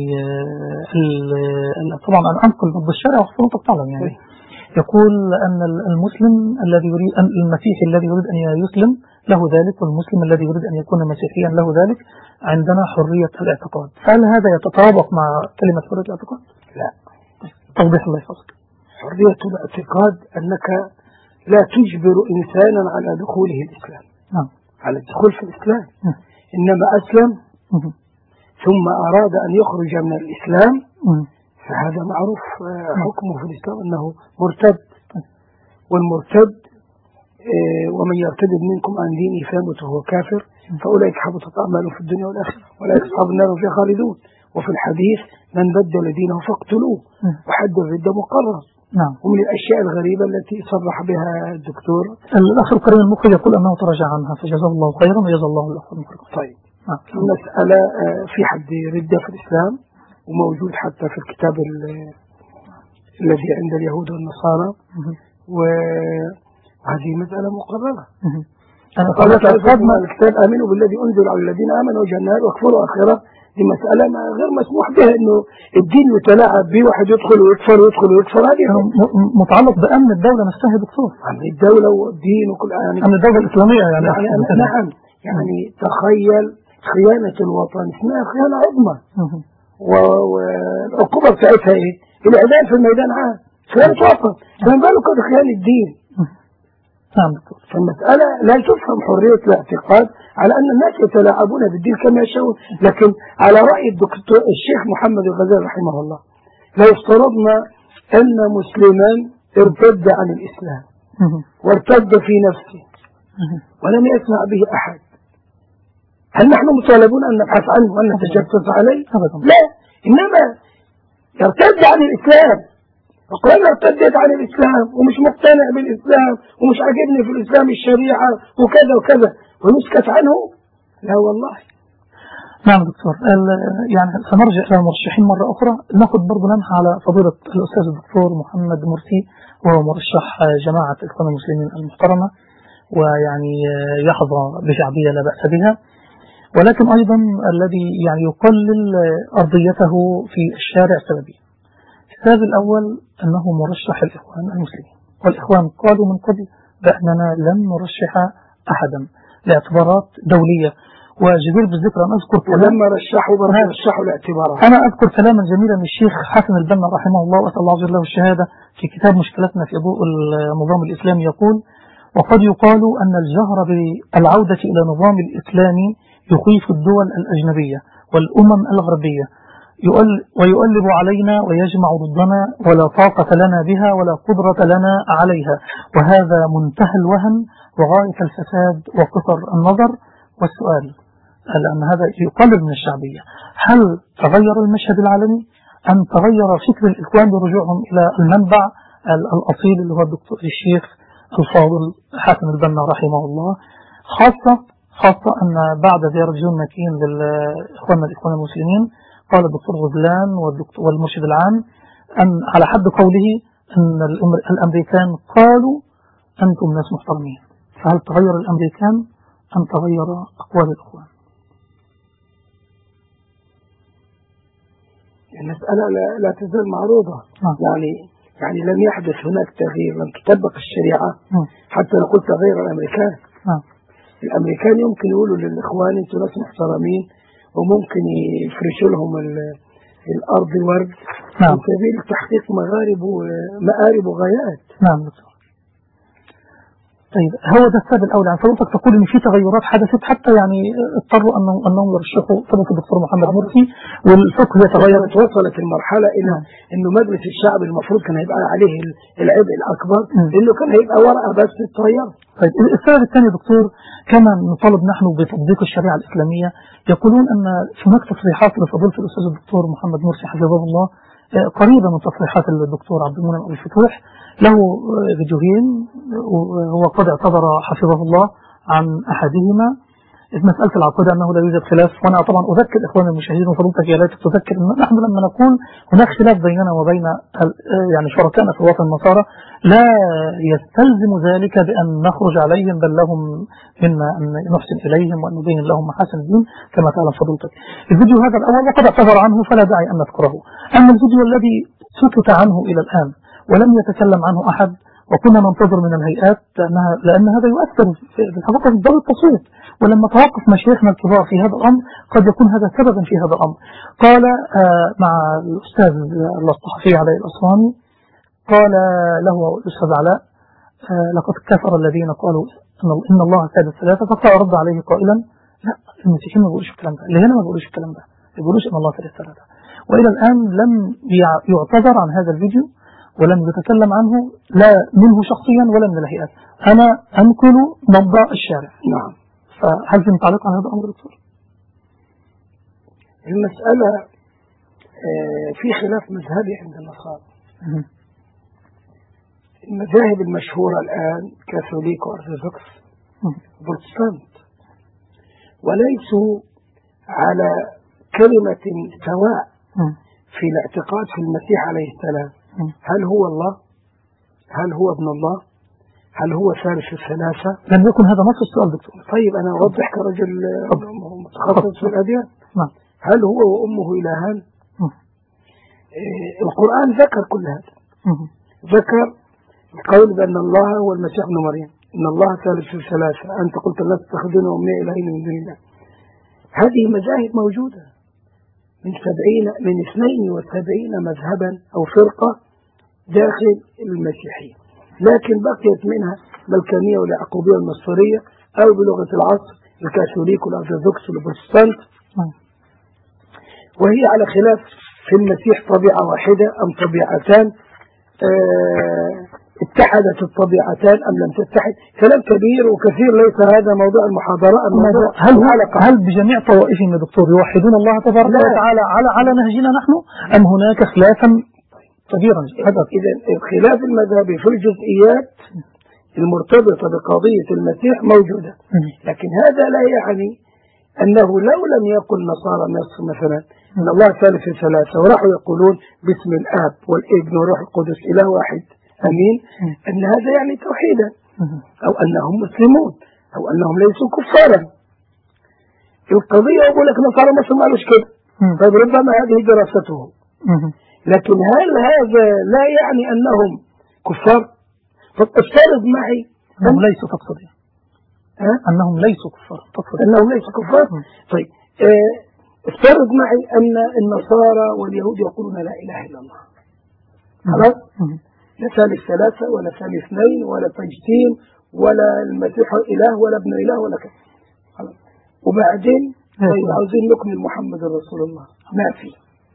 طبعا أنا أنقل ضد الشرع وحضرتك تعلم يعني، يقول أن المسلم الذي يريد المسيحي الذي يريد أن يسلم له ذلك، والمسلم الذي يريد أن يكون مسيحيا له ذلك، عندنا حرية الاعتقاد. فهل هذا يتطابق مع كلمة حرية الاعتقاد؟ لا. توضيح الله يحفظك. حرية الاعتقاد أنك لا تجبر إنسانا على دخوله الإسلام. نعم. على الدخول في الإسلام. إنما أسلم ثم أراد أن يخرج من الإسلام فهذا معروف حكمه في الإسلام أنه مرتد، والمرتد ومن يرتد منكم عن دينه فيمت وهو كافر فأولئك حبطت أعمالهم في الدنيا والآخرة وأولئك أصحاب النار فيها خالدون. وفي الحديث من بدل دينه فاقتلوه، وحد الردة مقرر. نعم. ومن الأشياء الغريبة التي صرح بها الدكتور الأخ الكريم المخرج يقول أنه تراجع عنها فجزاه الله خيرا وجزا الله الأخ المخرج. طيب. المسألة في حد ردة في الإسلام وموجود حتى في الكتاب الذي عند اليهود والنصارى، وهذه مسألة مقررة. أنا قالت الكتاب آمنوا بالذي أنزل على الذين آمنوا وجه النار واكفروا آخرة. دي مسألة غير مسموح بها إنه الدين يتلاعب به، واحد يدخل ويكفر ويدخل ويكفر. هذه متعلق بأمن الدولة نفسها يا دكتور. أمن الدولة والدين وكل يعني أمن الدولة الإسلامية يعني نعم. يعني تخيل خيانة الوطن اسمها خيانة عظمى، والعقوبة بتاعتها ايه؟ الإعدام في الميدان عام، خيانة وطن، فما بالك بخيانة الدين. فالمسألة لا تفهم حرية الاعتقاد على أن الناس يتلاعبون بالدين كما يشاءون، لكن على رأي الدكتور الشيخ محمد الغزالي رحمه الله، لو افترضنا أن مسلما ارتد عن الإسلام وارتد في نفسه ولم يسمع به أحد، هل نحن مطالبون أن نبحث عنه وأن نتجسس عليه؟ لا، إنما يرتد عن الإسلام، وقلنا ارتدت عن الإسلام ومش مقتنع بالإسلام ومش عاجبني في الإسلام الشريعة وكذا وكذا ويسكت عنه؟ لا والله. نعم دكتور، يعني سنرجع إلى المرشحين مرة أخرى، ناخذ برضه لمحة على فضيلة الأستاذ الدكتور محمد مرسي، وهو مرشح جماعة الإخوان المسلمين المحترمة، ويعني يحظى بشعبية لا بأس بها، ولكن أيضا الذي يعني يقلل أرضيته في الشارع سببين. السبب الأول أنه مرشح الإخوان المسلمين، والإخوان قالوا من قبل بأننا لن نرشح أحدا لاعتبارات دولية، وجدير بالذكر أن أذكر ولما رشحوا لاعتبارات. أنا أذكر كلاما جميلا من الشيخ حسن البنا رحمه الله وأسأل الله عز له الشهادة في كتاب مشكلتنا في ضوء النظام الإسلامي، يقول: وقد يقال أن الجهر بالعودة إلى نظام الإسلامي يخيف الدول الأجنبية والأمم الغربية، ويؤلب علينا ويجمع ضدنا، ولا طاقة لنا بها ولا قدرة لنا عليها، وهذا منتهى الوهن وغاية الفساد وقصر النظر. والسؤال، لأن هذا يقلل من الشعبية، هل تغير المشهد العالمي أم تغير فكر الإخوان برجوعهم إلى المنبع الأصيل اللي هو الدكتور الشيخ الفاضل حسن البنا رحمه الله، خاصة أن بعد زيارة جون ماكين للإخوان المسلمين قال الدكتور غزلان والمرشد العام أن على حد قوله أن الأمريكان قالوا أنتم ناس محترمين، فهل تغير الأمريكان أم تغير أقوال الإخوان؟ المسألة لا تزال معروضة. يعني لم يحدث هناك تغيير، لم تطبق الشريعة حتى نقول تغير الأمريكان. الأمريكان يمكن يقولوا للإخوان أنتم ناس محترمين، وممكن يفرشوا لهم الأرض ورد في سبيل تحقيق مآرب وغايات. نعم دكتور. طيب، هو ده السبب الأول. يعني حضرتك تقول إن في تغيرات حدثت حتى يعني اضطروا أنهم يرشحوا سبب الدكتور محمد مرسي، والفقه يتغير. وصلت المرحلة إنه مجلس الشعب المفروض كان هيبقى عليه العبء الأكبر، إنه كان هيبقى ورقة بس تتغير. طيب، السبب الثاني دكتور، كما نطالب نحن بتطبيق الشريعة الإسلامية، يقولون أن هناك تصريحات لفضيلة الأستاذ الدكتور محمد مرسي حفظه الله قريبة من تصريحات الدكتور عبد المنعم أبو الفتوح، له فيديوهين وهو قد اعتذر حفظه الله عن أحدهما. مسألة العقيدة أنه لا يوجد خلاف، وأنا طبعا أذكر إخواني المشاهدين وفضيلتك يا ريت تذكر أن نحن لما نقول هناك خلاف بيننا وبين يعني شركائنا في الوطن النصارى لا يستلزم ذلك بأن نخرج عليهم، بل لهم منا أن نحسن إليهم وأن نبين لهم محاسن الدين كما تعلم فضيلتك. الفيديو هذا الأول وقد اعتذر عنه فلا داعي أن نذكره. أما الفيديو الذي سكت عنه إلى الآن ولم يتكلم عنه أحد، وكنا ننتظر من الهيئات لأن هذا يؤثر في الحقيقة في ضوء التصويت، ولما توقف مشايخنا الكبار في هذا الأمر قد يكون هذا سببا في هذا الأمر. قال مع الأستاذ الصحفي علاء الأسواني، قال له الأستاذ علاء: لقد كفر الذين قالوا إن الله ثالث ثلاثة، فرد عليه قائلا: لا، المسيحيين ما بيقولوش الكلام ده، اللي هنا ما بيقولوش الكلام ده، ما بيقولوش إن الله ثالث ثلاثة. وإلى الآن لم يعتذر عن هذا الفيديو ولم يتكلم عنه لا منه شخصيا ولا من الهيئات. أنا أنقل نبض الشارع. نعم. فهل في تعليق على هذا الأمر دكتور؟ المسألة في خلاف مذهبي عند النصارى. المذاهب المشهورة الآن كاثوليك وأرثوذكس بروتستانت، وليسوا على كلمة سواء في الاعتقاد في المسيح عليه السلام. هل هو الله؟ هل هو ابن الله؟ هل هو ثالث الثلاثة؟ لم يكن هذا نص السؤال دكتور. طيب أنا أوضح كرجل متخصص في الأديان. هل هو وأمه إلهان؟ القرآن ذكر كل هذا. ذكر القول بأن الله هو المسيح ابن مريم، إن الله ثالث الثلاثة، أنت قلت لا تتخذون أمي إلهين من دون الله. هذه مذاهب موجودة من 72 مذهبا أو فرقة داخل المسيحية، لكن بقيت منها الكلكانية واليعقوبية والنصرية، أو بلغة العصر الكاثوليك والأرثوذكس والبروتستانت، وهي على خلاف في المسيح طبيعة واحدة أم طبيعتان، اتحدت الطبيعتان أم لم تتحد. كلام كبير وكثير، ليس هذا موضوع المحاضرة. هل بجميع طوائفهم يا دكتور يوحدون الله تبارك وتعالى على نهجنا نحن، أم هناك خلافا كبيرا؟ إذا الخلاف المذهبي في الجزئيات المرتبطة بقضية المسيح موجودة، لكن هذا لا يعني أنه لو لم يقل نصارى مصر مثلا أن الله ثالث ثلاثة وراحوا يقولون باسم الآب والابن والروح القدس إله واحد أمين، أن هذا يعني توحيدا، أو أنهم مسلمون، أو أنهم ليسوا كفارا. القضية أقول لك نصارى مصر ما قالوش كده، طيب ربما هذه دراسته، لكن هل هذا لا يعني أنهم كفار؟ فافترض معي أنهم ليسوا، تقصد أنهم ليسوا كفار، أنهم ليسوا كفار. طيب افترض معي أن النصارى واليهود يقولون لا إله إلا الله، خلاص؟ لا ثالث ثلاثة ولا ثالث اثنين ولا تجسيم ولا المسيح إله ولا ابن إله ولا كذا، خلاص. وبعدين طيب عاوزين نكمل محمد رسول الله، ما في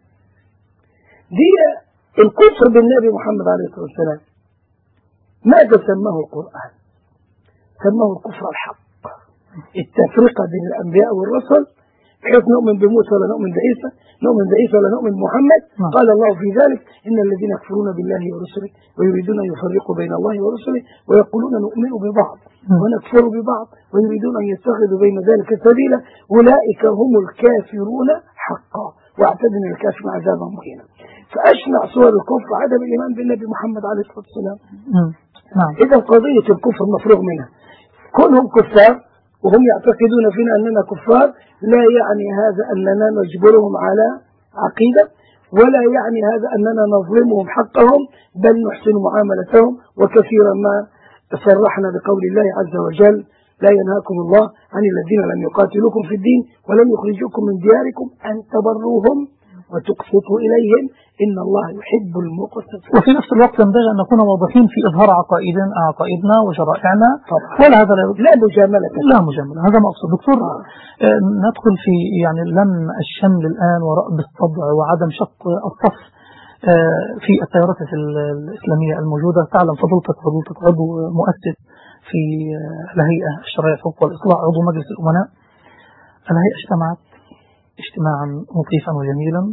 دي الكفر بالنبي محمد عليه الصلاة والسلام. ماذا سماه القرآن؟ سماه الكفر الحق، التفرقة بين الأنبياء والرسل، بحيث نؤمن بموسى ولا نؤمن بعيسى، نؤمن بعيسى ولا نؤمن بمحمد. قال الله في ذلك إن الذين يكفرون بالله ورسله ويريدون أن يفرقوا بين الله ورسله ويقولون نؤمن ببعض ونكفر ببعض ويريدون أن يتخذوا بين ذلك سبيلا أولئك هم الكافرون حقا واعتدنا الكافر عذابا مهينا. فأشنع صور الكفر عدم الإيمان بالنبي محمد عليه الصلاة والسلام. إذا قضية الكفر مفروغ منها. كونهم كفار وهم يعتقدون فينا أننا كفار لا يعني هذا أننا نجبرهم على عقيدة، ولا يعني هذا أننا نظلمهم حقهم، بل نحسن معاملتهم. وكثيرا ما صرحنا بقول الله عز وجل لا ينهاكم الله عن الذين لم يقاتلوكم في الدين ولم يخرجوكم من دياركم أن تبروهم وتقسطوا إليهم إن الله يحب المقسطين. وفي نفس الوقت ينبغي أن نكون واضحين في إظهار عقائدنا وشرائعنا، ولا هذا لا مجاملة، لا مجاملة، هذا ما أقصد. دكتور ندخل في يعني لم الشمل الآن ورأب الطبع وعدم شق الصف في التيارات الإسلامية الموجودة. تعلم فضلتك عضو مؤسس في الهيئة الشرعية الحقوق والإصلاح، عضو مجلس الأمناء. الهيئة اجتمعت اجتماعا لطيفا وجميلا،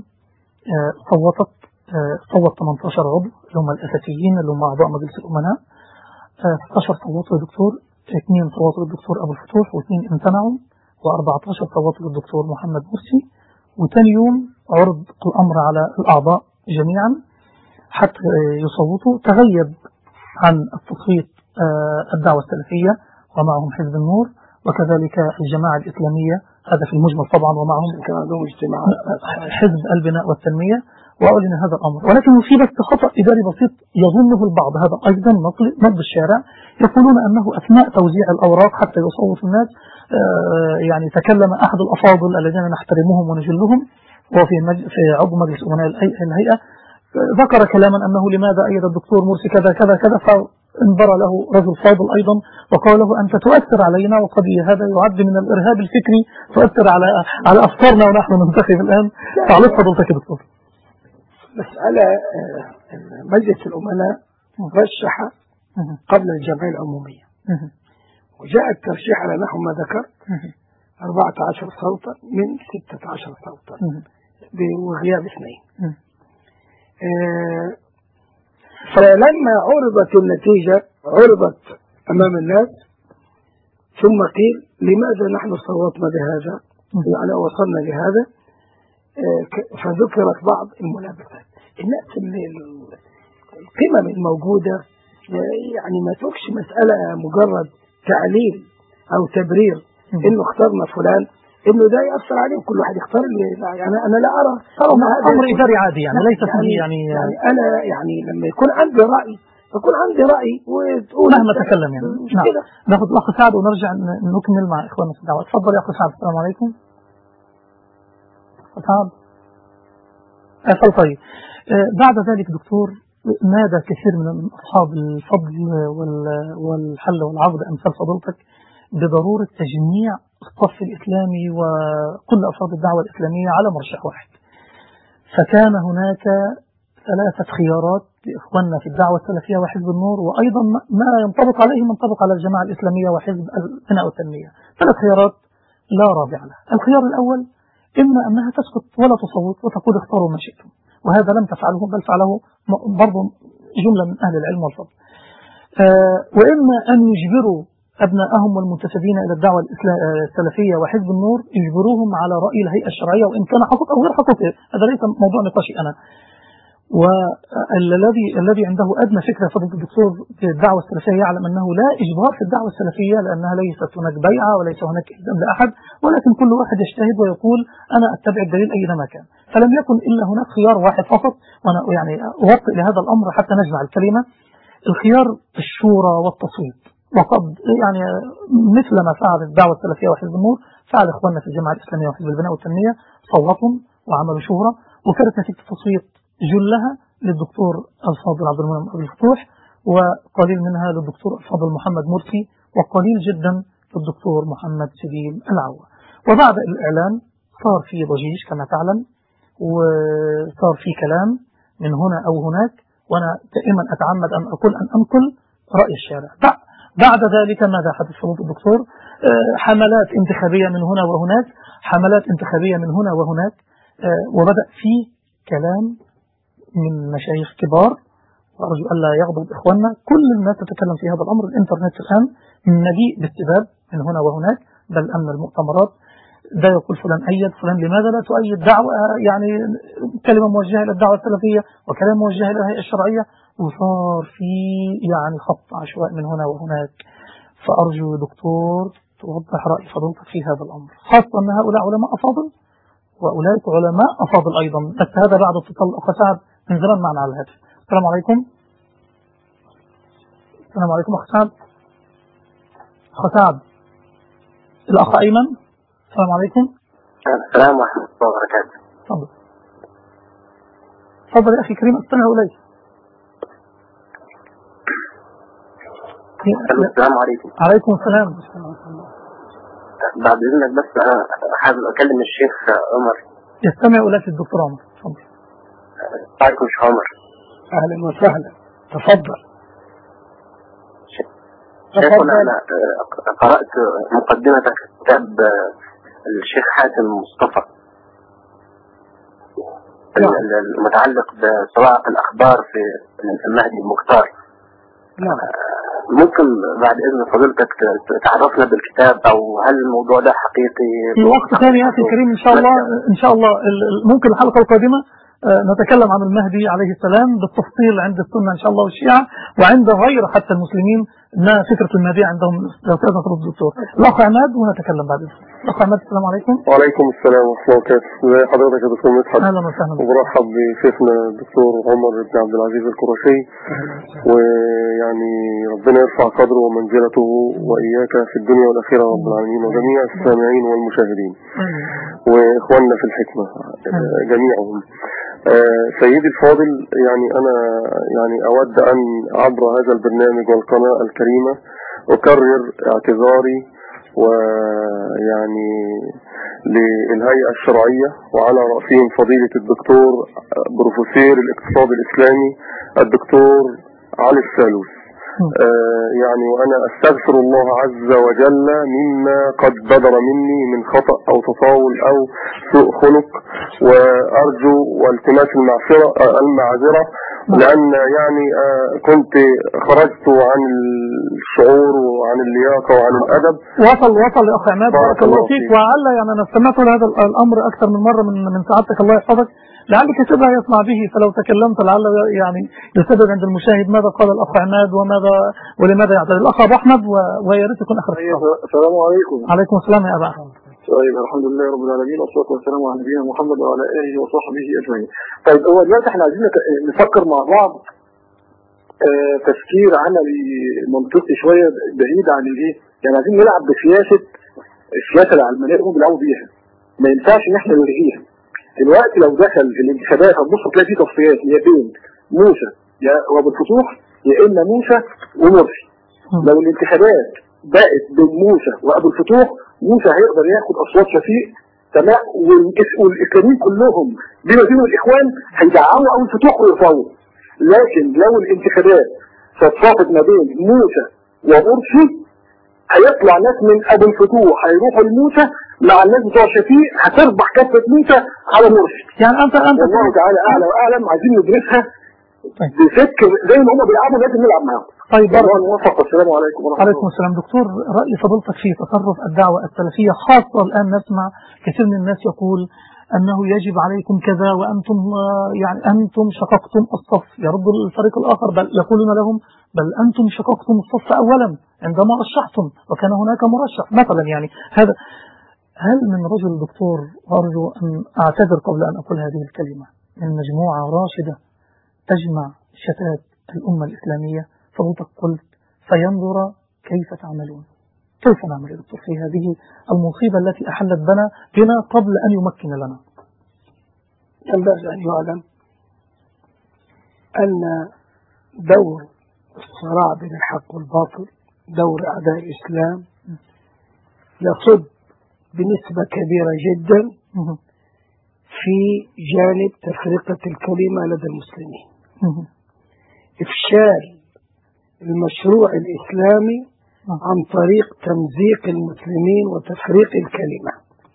صوت 18 عضو اللي هم الأساسيين اللي هم أعضاء مجلس الأمناء، 16 صوتوا للدكتور، 2 صوتوا للدكتور أبو الفتوح و2 امتنعوا، و14 صوتوا للدكتور محمد مرسي. وثاني يوم عرض الأمر على الأعضاء جميعا حتى يصوتوا. تغيب عن التصويت الدعوة السلفية ومعهم حزب النور وكذلك الجماعة الإسلامية، هذا في المجمل طبعا، ومعهم حزب البناء والتنمية. وأعلن هذا الأمر، ولكن في بس خطأ إداري بسيط يظنه البعض، هذا أيضا نبض الشارع، يقولون أنه أثناء توزيع الأوراق حتى يصوت الناس يعني تكلم أحد الأفاضل الذين نحترمهم ونجلهم وفي عضو مجلس أمناء الهيئة، ذكر كلاما أنه لماذا أيد الدكتور مرسي كذا كذا كذا، فانبرى له رجل فاضل أيضا وقال له أنت تؤثر علينا، وقد هذا يعد من الإرهاب الفكري، تؤثر على أفكارنا ونحن ننتخب الآن. تعلق فضلتك يا دكتور. مسألة مجلس الأمناء رشح قبل الجمعية العمومية، وجاء الترشيح على نحو ما ذكرت 14 صوتا من 16 صوتا وغياب 2. فلما عرضت النتيجة عرضت أمام الناس ثم قيل لماذا نحن صوتنا بهذا، يعني وصلنا لهذا، فذكرت بعض الملابسات. الناس القمم الموجودة يعني ما تكش مسألة مجرد تعليل أو تبرير إنه اخترنا فلان إنه ده يأثر عليه، كل واحد يختار يعني أنا لا أرى أمر إداري عادي، يعني ليس فيه يعني أنا يعني لما يكون عندي رأي فكون عندي رأي وتقول مهما تكلم يعني. نعم. ناخذ الأخ سعد ونرجع نكمل مع إخواننا في الدعوة. تفضل يا أخ سعد. السلام عليكم. نعم. طيب بعد ذلك دكتور نادى كثير من أصحاب الفضل والحل والعقد أمثال فضلتك بضرورة تجميع الصف الإسلامي وكل أفراد الدعوة الإسلامية على مرشح واحد. فكان هناك 3 خيارات لإخواننا في الدعوة السلفية وحزب النور، وأيضا ما ينطبق عليه منطبق على الجماعة الإسلامية وحزب البناء والتنمية. 3 خيارات لا رابع لها. الخيار الأول إما أنها تسكت ولا تصوت وتقول اختاروا ما شئتم، وهذا لم تفعله بل فعله برضو جملة من أهل العلم والفضل. وإما أن يجبروا أبناءهم والمنتسبين إلى الدعوة السلفية وحزب النور يجبروهم على رأي الهيئة الشرعية وإن كان حقوق أو غير حقوق، هذا ليس موضوع نقاشي أنا. والذي عنده أدنى فكرة فضل الدكتور في الدعوة السلفية يعلم أنه لا إجبار في الدعوة السلفية، لأنها ليست هناك بيعة وليس هناك إلزام لأحد، ولكن كل واحد يجتهد ويقول أنا أتبع الدليل أينما كان. فلم يكن إلا هناك خيار واحد فقط، وأنا يعني أوطئ لهذا الأمر حتى نجمع الكلمة. الخيار الشورى والتصويت، وقد يعني مثل ما فعل الدعوة السلفية وحزب النور فعل إخواننا في الجماعة الإسلامية وحزب البناء والتنمية، صوتوا وعملوا شورى، وكانت نتيجة التصويت جلها للدكتور الفاضل عبد المنعم أبو الفتوح، وقليل منها للدكتور الفاضل محمد مرسي، وقليل جدا للدكتور محمد سليم العوة. وبعد الإعلان صار في ضجيج كما تعلم، وصار في كلام من هنا أو هناك، وأنا دائما أتعمد أن أقول أن أنقل رأي الشارع. بعد ذلك ماذا حدث فضيلة الدكتور؟ حملات انتخابية من هنا وهناك، حملات انتخابية من هنا وهناك، وبدأ في كلام من مشايخ كبار، وأرجو ألا يغضب إخواننا، كل الناس تتكلم في هذا الأمر. الإنترنت الآن مليء بالسباب من هنا وهناك، بل أن المؤتمرات ده يقول فلان أيد فلان، لماذا لا تؤيد دعوة، يعني كلمة موجهة إلى الدعوة السلفية وكلمة موجهة إلى الهيئة الشرعية، وصار في يعني خط عشواء من هنا وهناك. فأرجو دكتور توضح رأي فضلتك في هذا الأمر، خاصة أن هؤلاء علماء أفاضل وأولئك علماء أفاضل أيضا. بس هذا بعد اتصال الأخ سعد من زمان معنا على الهاتف. السلام عليكم. السلام عليكم أخ سعد. أخ سعد. الأخ أيمن. السلام عليكم. السلام ورحمة الله وبركاته. تفضل. تفضل يا أخي كريم، أستمع إليك. السلام عليكم. عليكم السلام. بعد إذنك بس أنا حابب أكلم الشيخ عمر. يستمع إليك الدكتور عمر. تفضل. عليكم الشيخ عمر. أهلا وسهلا، تفضل. شيخنا أنا قرأت مقدمة كتاب الشيخ حاتم مصطفى المتعلق بصواعق الأخبار في المهدي المختار. ممكن بعد إذن فضيلتك تعرفنا بالكتاب، أو هل الموضوع ده حقيقي؟ في وقت ثاني يا أخي الكريم إن شاء الله. إن شاء الله ممكن الحلقة القادمة نتكلم عن المهدي عليه السلام بالتفصيل عند السنة إن شاء الله والشيعة، وعند غير حتى المسلمين ما فكرة المهدي عندهم. لو كذا فضل الدكتور الأخ عماد ونتكلم بعد. الأخ عماد السلام عليكم. وعليكم السلام ورحمة الله وبركاته. ازي حضرتك يا دكتور مدحت؟ أهلا وسهلا. وبرحب بشيخنا الدكتور عمر بن عبد العزيز القرشي، ويعني ربنا يرفع قدره ومنزلته وإياك في الدنيا والآخرة رب العالمين، وجميع السامعين والمشاهدين وإخواننا في الحكمة جميعهم. سيدي الفاضل، يعني أنا يعني أود أن عبر هذا البرنامج والقناة الكريمة أكرر اعتذاري ويعني للهيئة الشرعية، وعلى رأسهم فضيلة الدكتور بروفيسور الاقتصاد الإسلامي الدكتور علي الثالوث. يعني وأنا أستغفر الله عز وجل مما قد بدر مني من خطأ أو تطاول أو سوء خلق، وأرجو والتماس المعذرة، لأن يعني كنت خرجت عن الشعور وعن اللياقة وعن الأدب. وصل يا أخي عماد، بارك الله فيك. وعلى يعني أنا استمعت لهذا الأمر أكثر من مرة من سعادتك، الله يحفظك، لعل كتبها يسمع به، فلو تكلمت لعل يعني يسبب عند المشاهد ماذا قال الأخ عماد وماذا ولماذا يعتذر. الأخ أبو أحمد، ويا ريت يكون آخر. السلام عليكم. عليكم السلام يا أبا أحمد. طيب، الحمد لله رب العالمين، والصلاة والسلام على نبينا محمد وعلى آله وصحبه أجمعين. طيب، هو دلوقتي احنا عايزين نفكر مع بعض تفكير عملي منطقي شوية بعيد عن الايه، يعني عايزين نلعب بسياسة السياسة العلمانية اللي هم بيلعبوا بيها، ما ينفعش ان احنا نلغيها. دلوقتي لو دخل في الانتخابات هتبص تلاقي في تصفيات يا بين موسى يا وابو الفتوح يا اما موسى ومرسي. لو الانتخابات بقت بين موسى وابو الفتوح، موسى هيقدر ياخد اصوات شفيق تمام، والاسلاميين كلهم بما فيهم الاخوان هيدعموا ابو الفتوح ويرفعوه. لكن لو الانتخابات صفقت ما بين موسى ومرسي هيطلع ناس من ابو الفتوح هيروحوا لموسى مع الناس بتوع شفيق، هتربح كفه موسى على مرسي. يعني انت الله تعالى اعلى واعلم، عايزين ندرسها بفكر زي ما هم بيلعبوا لازم نلعب معاهم. طيب الله موفق، والسلام عليكم ورحمه الله. وعليكم السلام. دكتور، رأي فضيلتك في تصرف الدعوة السلفية، خاصة الآن نسمع كثير من الناس يقول أنه يجب عليكم كذا وأنتم يعني أنتم شققتم الصف، يرد الفريق الآخر بل يقولون لهم بل أنتم شققتم الصف أولا عندما رشحتم وكان هناك مرشح مثلا. يعني هذا هل من رجل دكتور، أرجو أن أعتذر قبل أن أقول هذه الكلمة، من مجموعة راشدة تجمع شتات الأمة الإسلامية، فضلتك قلت فينظر كيف تعملون. كيف نعمل يا دكتور في هذه المصيبة التي أحلت بنا قبل أن يمكن لنا؟ ينبغي أن يعلم أن دور الصراع بين الحق والباطل، دور أعداء الإسلام، يصب بنسبة كبيرة جدا في جانب تفرقة الكلمة لدى المسلمين. إفشال المشروع الإسلامي عن طريق تمزيق المسلمين وتفريق الكلمة.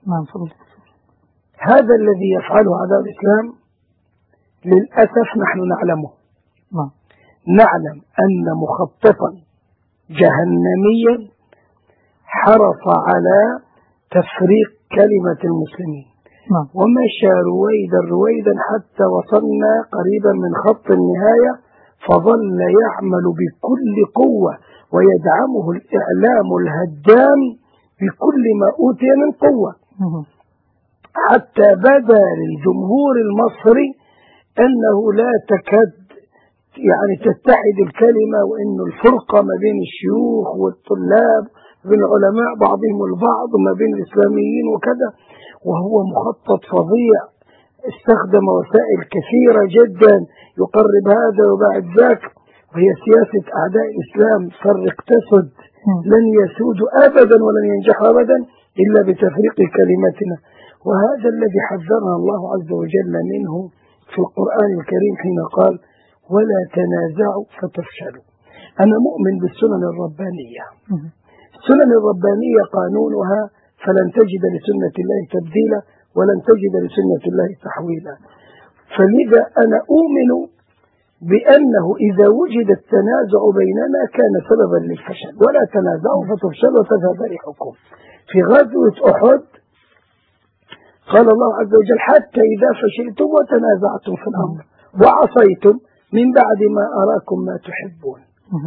هذا الذي يفعله أعداء الإسلام للأسف نحن نعلمه. نعلم أن مخططا جهنميا حرص على تفريق كلمة المسلمين، ومشى رويدا حتى وصلنا قريبا من خط النهاية، فظل يعمل بكل قوة ويدعمه الإعلام الهدام بكل ما أوتي من قوة، حتى بدا للجمهور المصري أنه لا تكاد يعني تتحد الكلمة، وأن الفرقة ما بين الشيوخ والطلاب بين العلماء بعضهم البعض وما بين الإسلاميين وكذا. وهو مخطط فظيع، استخدم وسائل كثيرة جدا يقرب هذا وبعد ذاك، وهي سياسة أعداء الإسلام فرق تسد، لن يسودوا أبدا ولن ينجحوا أبدا إلا بتفريق كلمتنا. وهذا الذي حذرنا الله عز وجل منه في القرآن الكريم حين قال ولا تنازعوا فتفشلوا. أنا مؤمن بالسنن الربانية. السنن الربانية قانونها فلن تجد لسنة الله تبديلا ولن تجد لسنة الله تحويلا. فلذا أنا أؤمن بأنه إذا وجد التنازع بيننا كان سببا للفشل. ولا تنازعوا فتفشلوا وتذهب ريحكم. في غزوة أحد قال الله عز وجل حتى إذا فشلتم وتنازعتم في الأمر وعصيتم من بعد ما أراكم ما تحبون.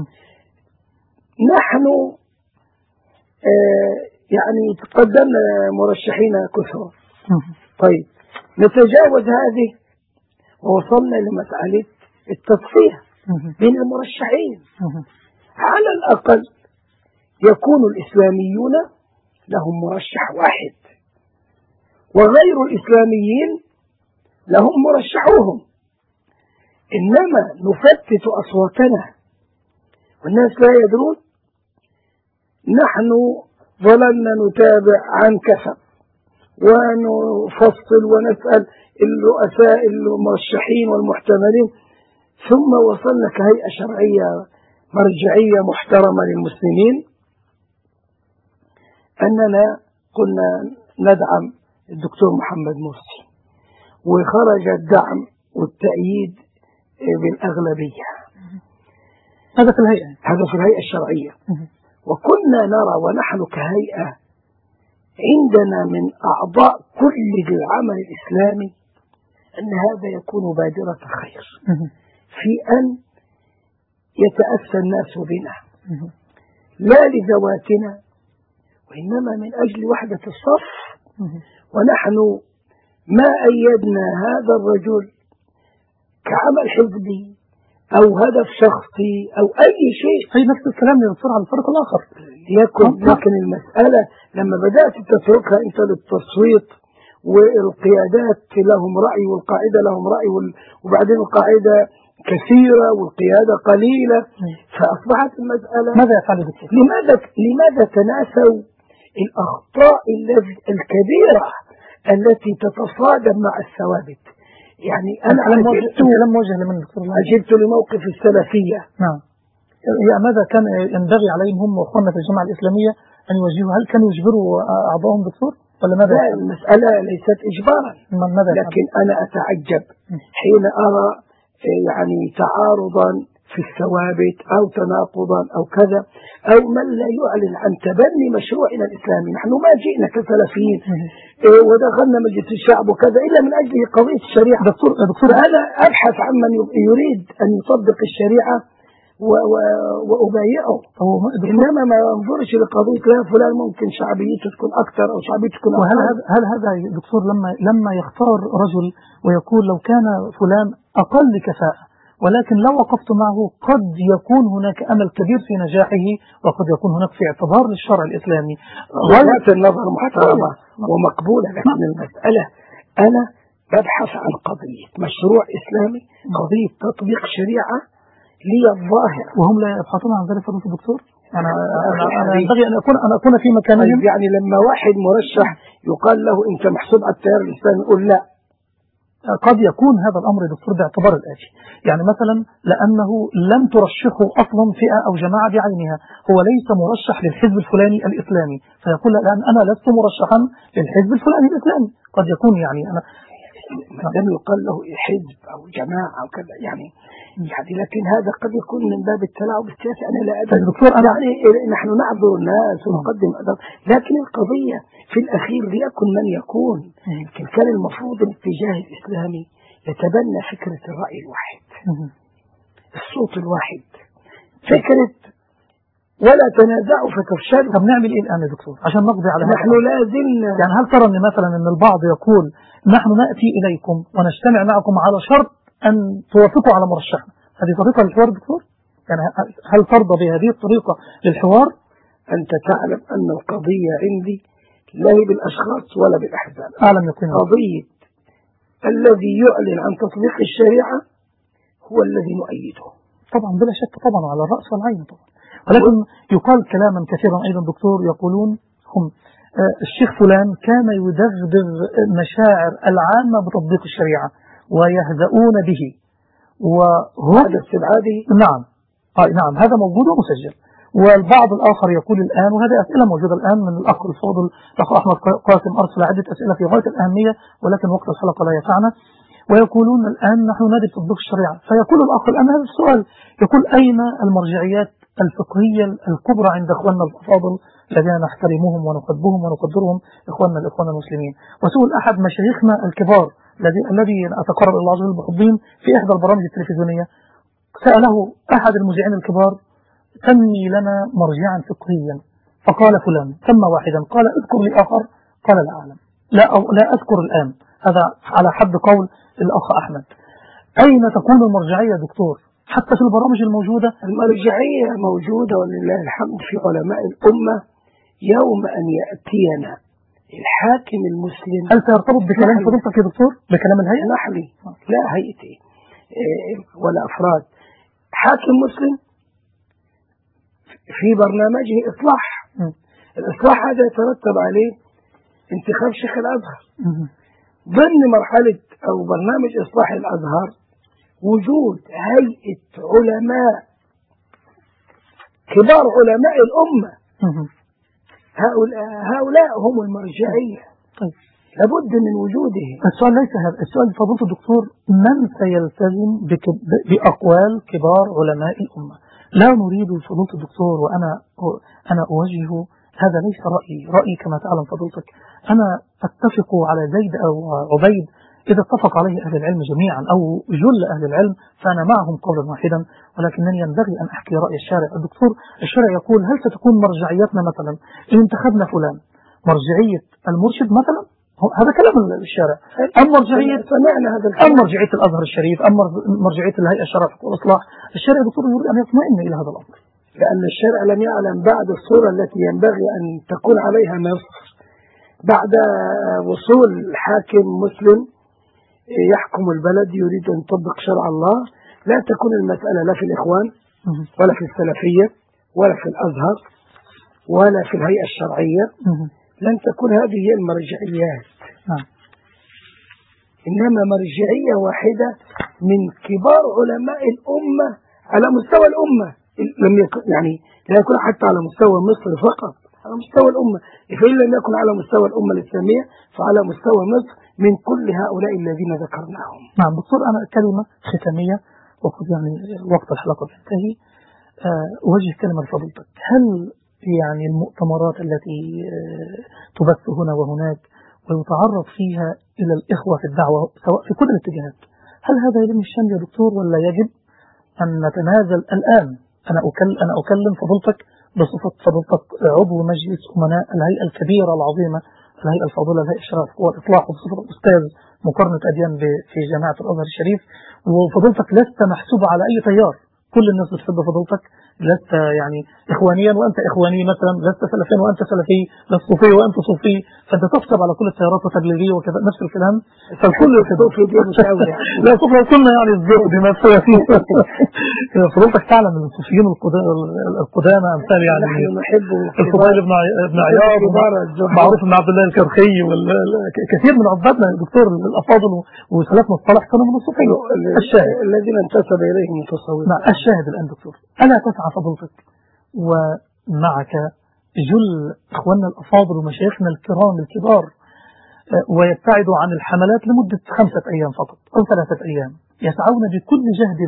نحن يعني تقدمنا مرشحين كثر. طيب نتجاوز هذه ووصلنا لمسألة التصفية بين المرشحين. على الأقل يكون الإسلاميون لهم مرشح واحد وغير الإسلاميين لهم مرشحوهم. إنما نفتت أصواتنا والناس لا يدرون. نحن ظللنا نتابع عن كثب ونفصل ونسأل الرؤساء المرشحين والمحتملين، ثم وصلنا كهيئة شرعية مرجعية محترمة للمسلمين أننا قلنا ندعم الدكتور محمد مرسي، وخرج الدعم والتأييد بالأغلبية. هذا في الهيئة، هذا في الهيئة الشرعية. وكنا نرى ونحن كهيئة عندنا من أعضاء كل العمل الإسلامي أن هذا يكون بادرة خير في أن يتأسى الناس بنا لا لذواتنا وإنما من أجل وحدة الصف. ونحن ما أيدنا هذا الرجل كعمل حزبي أو هدف شخصي أو أي شيء. هي نفس الكلام ينصر على الفرق الآخر. لكن المسألة لما بدأت تتركها أنت للتصويت والقيادات لهم رأي والقاعدة لهم رأي وبعدين القاعدة كثيرة والقيادة قليلة، فأصبحت المسألة ماذا يفعل الدكتور؟ لماذا تناسوا الأخطاء الكبيرة التي تتصادم مع الثوابت؟ يعني أنا كلام موجه لمن دكتور؟ عجبت لموقف السلفية. نعم. يعني ماذا كان ينبغي عليهم هم وأخواننا في الجماعة الإسلامية أن يوجهوا؟ هل كانوا يجبروا أعضائهم دكتور ولا ماذا؟ لا، المسألة ليست إجبارا، لكن أنا أتعجب حين أرى يعني تعارضا في الثوابت أو تناقضا أو كذا، أو من لا يعلن عن تبني مشروعنا الإسلامي. نحن ما جئنا كسلفيين ودخلنا مجلس الشعب وكذا إلا من أجل قضية الشريعة. دكتور أنا أبحث عن من يريد أن يطبق الشريعة وأبايعه، إنما ما ينظرش لقضية لا فلان ممكن شعبيته تكون أكثر أو شعبيته تكون أقل. وهل هذا دكتور لما يختار رجل ويقول لو كان فلان أقل كفاءة ولكن لو وقفت معه قد يكون هناك أمل كبير في نجاحه وقد يكون هناك في اعتبار للشرع الإسلامي وجهة النظر محترمة ومقبولة، لكن المسألة أنا ببحث عن قضية مشروع إسلامي، قضية تطبيق شريعة لي الظاهر، وهم لا يبحثون عن ذلك فضيلة الدكتور. أنا ينبغي أن أكون في مكانهم. يعني لما واحد مرشح يقال له أنت محسوب على التيار الإسلامي يقول لا. قد يكون هذا الأمر دكتور باعتبار الآتي، يعني مثلا لأنه لم ترشحه أصلا فئة أو جماعة بعينها، هو ليس مرشح للحزب الفلاني الإسلامي فيقول الآن أنا لست مرشحا للحزب الفلاني الإسلامي. قد يكون يعني أنا لم يقال له حزب أو جماعة أو كذا يعني لكن هذا قد يكون من باب التلاعب السياسي. أنا لا أدري دكتور، يعني نحن نعذر الناس ونقدم أدب، لكن القضية في الأخير ليكن من يكون. لكن كان المفروض الاتجاه الإسلامي يتبنى فكرة الرأي الواحد، الصوت الواحد، فكرة ولا تنازعوا فتفشلوا. طب نعمل إيه الآن يا دكتور عشان نقضي على هذا؟ نحن لازلنا يعني هل ترى أن مثلا أن البعض يقول نحن نأتي إليكم ونجتمع معكم على شرط أن توافقوا على مرشحنا، هذه طريقة للحوار دكتور؟ يعني هل ترضى بهذه الطريقة للحوار؟ أنت تعلم أن القضية عندي لا هي بالأشخاص ولا بالأحزاب، أعلم يكون قضية الذي يعلن عن تطبيق الشريعة هو الذي نؤيده طبعا بلا شك، طبعا على الرأس والعين طبعا. ولكن يقال كلاما كثيرا أيضا دكتور، يقولون هم الشيخ فلان كان يدغدغ مشاعر العامة بتطبيق الشريعة ويهزؤون به وهذا استبعاده. نعم نعم هذا موجود ومسجل. والبعض الآخر يقول الآن، وهذه أسئلة موجودة الآن من الأخ الفاضل الأخ أحمد قاسم أرسل عدة أسئلة في غاية الأهمية ولكن وقت الحلقة لا يسعنا، ويقولون الآن نحن نادي بتطبيق الشريعة. فيقول الأخ الآن هذا السؤال، يقول أين المرجعيات الفقهية الكبرى عند إخواننا الأفاضل الذين نحترمهم ونحبهم ونقدرهم، إخواننا الإخوان المسلمين؟ وسئل أحد مشايخنا الكبار الذي أتقرب إلى الله عز وجل بحبهم في إحدى البرامج التلفزيونية، سأله أحد المذيعين الكبار سمي لنا مرجعا فقهيا، فقال فلان، ثم واحدا قال اذكر لي آخر، قال لا أعلم، لا أذكر الآن. هذا على حد قول الأخ أحمد. أين تكون المرجعية دكتور حتى في البرامج الموجودة؟ المرجعية موجودة ولله الحمد في علماء الأمة. يوم أن يأتينا الحاكم المسلم، هل سيرتبط بكلام فضيلتك يا دكتور بكلام الهيئة؟ نحلي لا هيئتي ولا أفراد، حاكم مسلم في برنامجه إصلاح. الإصلاح هذا يترتب عليه انتخاب شيخ الأزهر. ضمن مرحلة أو برنامج إصلاح الأزهر وجود هيئة علماء كبار علماء الأمة، هؤلاء هم المرجعية. طيب لابد من وجوده. السؤال ليس هذا السؤال فضيلة الدكتور، من سيلتزم بأقوال كبار علماء الأمة؟ لا نريد فضيلة الدكتور، وأنا أوجه هذا ليس رأيي كما تعلم فضيلتك. أنا أتفق على زيد أو عبيد إذا اتفق عليه أهل العلم جميعا أو جل أهل العلم فأنا معهم قولا واحدا، ولكنني ينبغي أن أحكي رأي الشارع. الدكتور الشارع يقول هل ستكون مرجعيتنا مثلا إن انتخبنا فلان مرجعية المرشد مثلا؟ هذا كلام الشارع. أم مرجعية الأزهر الشريف، أم مرجعية الهيئة الشرعية والإصلاح؟ الشارع دكتور يريد أن يطمئن إلى هذا الأمر، لأن الشارع لم يعلم بعد الصورة التي ينبغي أن تكون عليها مصر. بعد وصول حاكم مسلم يحكم البلد يريد أن يطبق شرع الله، لا تكون المسألة لا في الإخوان ولا في السلفية ولا في الأزهر ولا في الهيئة الشرعية، لن تكون هذه هي المرجعيات، إنما مرجعية واحدة من كبار علماء الأمة على مستوى الأمة، لم يكن يعني لا يكون حتى على مستوى مصر فقط، على مستوى الأمة، فإن لم يكن على مستوى الأمة الإسلامية فعلى مستوى مصر من كل هؤلاء الذين ذكرناهم. نعم دكتور، أنا كلمة ختامية وقد يعني وقت الحلقة ينتهي، أوجه كلمة لفضيلتك. هل يعني المؤتمرات التي تبث هنا وهناك ويتعرض فيها إلى الإخوة في الدعوة سواء في كل الاتجاهات، هل هذا يلم الشمل يا دكتور ولا يجب أن نتنازل الآن؟ أنا أكلم فضيلتك بصفة فضيلتك عضو مجلس أمناء الهيئة الكبيرة العظيمة، الهيئة الفاضلة، الهيئة الشرف والإصلاح، وبصفة أستاذ مقارنة أديان في جامعة الأزهر الشريف، وفضيلتك لست محسوب على أي تيار، كل الناس بتحب فضيلتك، لست يعني إخوانيا وأنت إخواني مثلا، لست سلفيا وأنت سلفي، لست صوفي وأنت صوفي، فأنت تحسب على كل التيارات وتبليغية وكذا نفس الكلام، فالكل صوفي دي مساوي لا صوفي كلنا يعني الزر بما فيه فضيلتك تعلم ان الصوفيين القدامى امثال يعني الفضيل بن عياض معروف بن عبد الله الكرخي كثير من عبادنا دكتور الافاضل وسلفنا الصالح كانوا من الصوفيه. الشاهد الذين انتسب اليهم متصوفون. الشاهد الان دكتور، الا تسعى فضيلتك ومعك جل اخواننا الافاضل ومشايخنا الكرام الكبار ويبتعدوا عن الحملات لمدة 5 أيام فقط أو 3 أيام، يسعون بكل جهد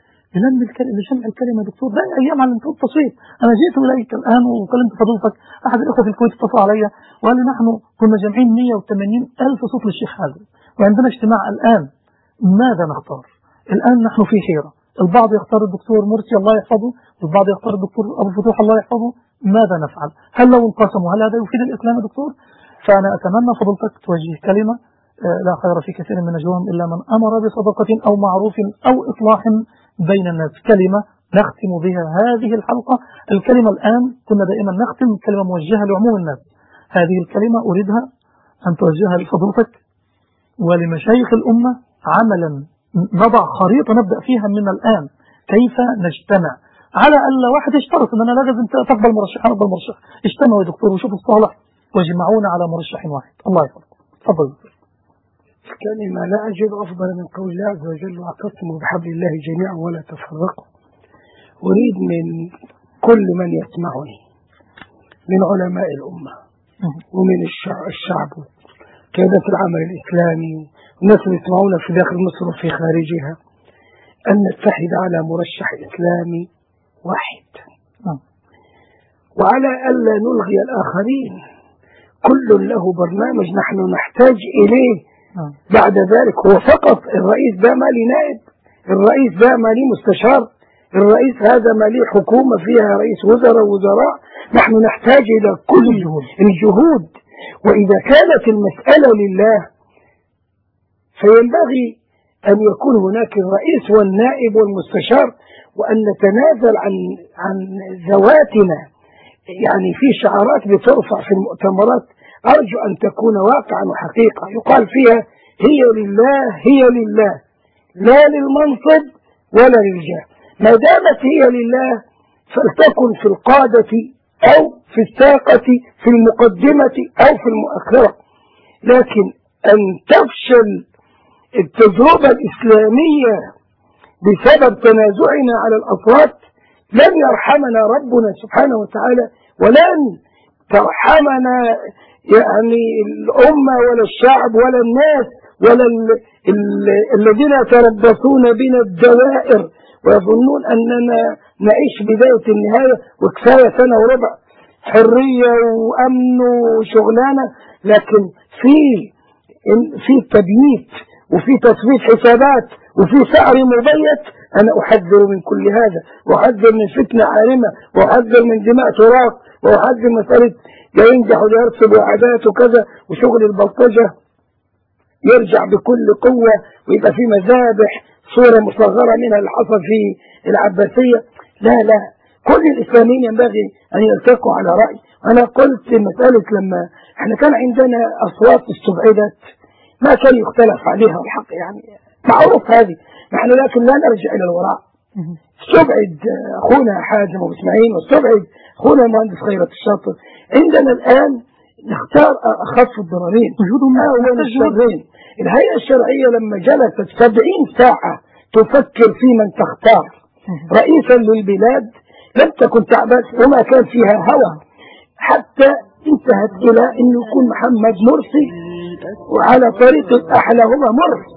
لجمع الكلمة دكتور. لا أيام على التصويت. أنا جئت إليك الآن وكلمت فضيلتك، أحد الأخوة في الكويت اتصل علي وقال لي نحن كنا جمعين 180,000 صوت للشيخ حازم وعندنا اجتماع الآن، ماذا نختار؟ الآن نحن في حيرة، البعض يختار الدكتور مرسي الله يحفظه، والبعض يختار الدكتور أبو الفتوح الله يحفظه، ماذا نفعل؟ هل لو انقسموا هل هذا يفيد الإسلام يا دكتور؟ فأنا أتمنى فضلتك توجه كلمة لا خير في كثير من نجواهم إلا من أمر بصدقة أو معروف أو إصلاح بين الناس، كلمة نختم بها هذه الحلقة. الكلمة الآن كنا دائما نختم كلمة موجهة لعموم الناس، هذه الكلمة أريدها أن توجهها لفضلتك ولمشايخ الأمة عملا، نضع خريطة نبدأ فيها من الآن كيف نجتمع، على ألا واحد يشترط أن أنا لازم تقبل مرشح أنا أقبل مرشح، اجتمعوا يا دكتور وشوفوا الصالح وجمعونا على مرشح واحد. الله يحفظكم. تفضل. كلمة لا أجد أفضل من قول الله عز وجل واعتصموا بحبل الله جميعا ولا تفرقوا. أريد من كل من يسمعني من علماء الأمة ومن الشعب كادة العمل الإسلامي والناس اللي يسمعونا في داخل مصر وفي خارجها أن نتحد على مرشح إسلامي واحد، وعلى ألا نلغي الآخرين، كل له برنامج نحن نحتاج إليه. بعد ذلك هو فقط الرئيس ده ما لي نائب، الرئيس ده ما لي مستشار، الرئيس هذا ما لي حكومة فيها رئيس وزراء، نحن نحتاج إلى كل الجهود. وإذا كانت المسألة لله فينبغي أن يكون هناك الرئيس والنائب والمستشار، وأن نتنازل عن ذواتنا. يعني في شعارات بترفع في المؤتمرات أرجو أن تكون واقعا وحقيقة، يقال فيها هي لله هي لله، لا للمنصب ولا للجاه. ما دامت هي لله فلتكن في القادة أو في الساقة في المقدمة أو في المؤخرة، لكن أن تفشل التجربة الإسلامية بسبب تنازعنا على الأصوات لن يرحمنا ربنا سبحانه وتعالى، ولن ترحمنا يعني الأمة ولا الشعب ولا الناس ولا الذين يتربصون بنا الدوائر ويظنون أننا نعيش بداية النهاية وكفاية سنة وربع حرية وأمن وشغلانة، لكن في تبييت وفي تصفية حسابات وفي سعر مبيت. أنا أحذر من كل هذا، وأحذر من فتنة عارمة، وأحذر من دماء تراق، وأحذر مسألة لا ينجح ويرسب وعادات وكذا، وشغل البلطجة يرجع بكل قوة ويبقى في مذابح صورة مصغرة منها اللي حصل في العباسية. لا كل الإسلاميين ينبغي أن يلتقوا على رأي. أنا قلت مسألة لما احنا كان عندنا أصوات استبعدت ما كان يختلف عليها الحق يعني معروف هذه نحن، لكن لا نرجع إلى الوراء. استبعد أخونا حازم أبو إسماعيل واستبعد أخونا المهندس خيرت الشاطر. عندنا الآن نختار أخف الضررين وجودهم الشرين. الهيئة الشرعية لما جلست 70 ساعة تفكر في من تختار رئيسا للبلاد لم تكن تعبث وما كان فيها هوى، حتى انتهت إلى أن يكون محمد مرسي وعلى طريق الأحلى هما مرسي.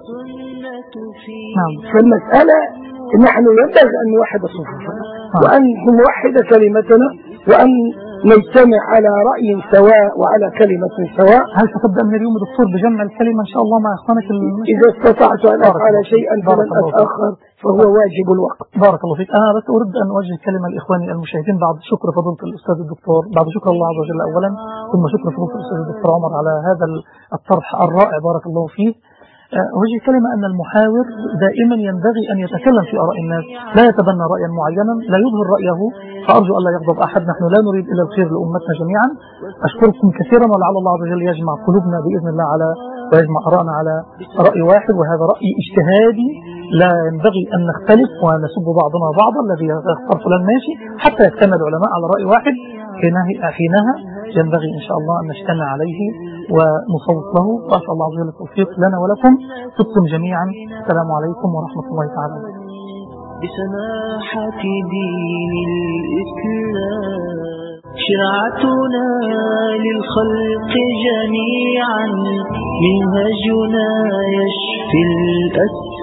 فالمسألة نحن ينبغي أن نوحد صفوفنا وأن نوحد كلمتنا وأن نجتمع على رأي سواء وعلى كلمة سواء. هل ستبدأ من اليوم دكتور بجمع الكلمة إن شاء الله مع إخوانك إذا استطعت أن أفعل شيئا فلن أتأخر فهو واجب الوقت. بارك الله فيك. أنا بس أريد أن أوجه كلمة لإخواني المشاهدين بعد شكر فضيلة الأستاذ الدكتور، بعد شكر الله عز وجل أولا، ثم شكر فضيلة الأستاذ الدكتور عمر على هذا الطرح الرائع بارك الله فيه. وجه كلمة أن المحاور دائما ينبغي أن يتكلم في آراء الناس، لا يتبنى رأيا معينا، لا يظهر رأيه، فأرجو أن لا يغضب أحد. نحن لا نريد إلا الخير لأمتنا جميعا. أشكركم كثيرا، ولعل الله عز وجل يجمع قلوبنا بإذن الله على ويجمع آراءنا على رأي واحد، وهذا رأي اجتهادي لا ينبغي أن نختلف ونسب بعضنا بعضا. الذي يختار فلان ماشي حتى يجتمع العلماء على رأي واحد، حينها ينبغي إن شاء الله أن نجتمع عليه ونصوت له. وأسأل الله عز وجل التوفيق لنا ولكم. طبتم جميعا. السلام عليكم ورحمة الله تعالى. بسماحة دين الإسلام شرعتنا للخلق جميعا، منهجنا يشفي الأسلام.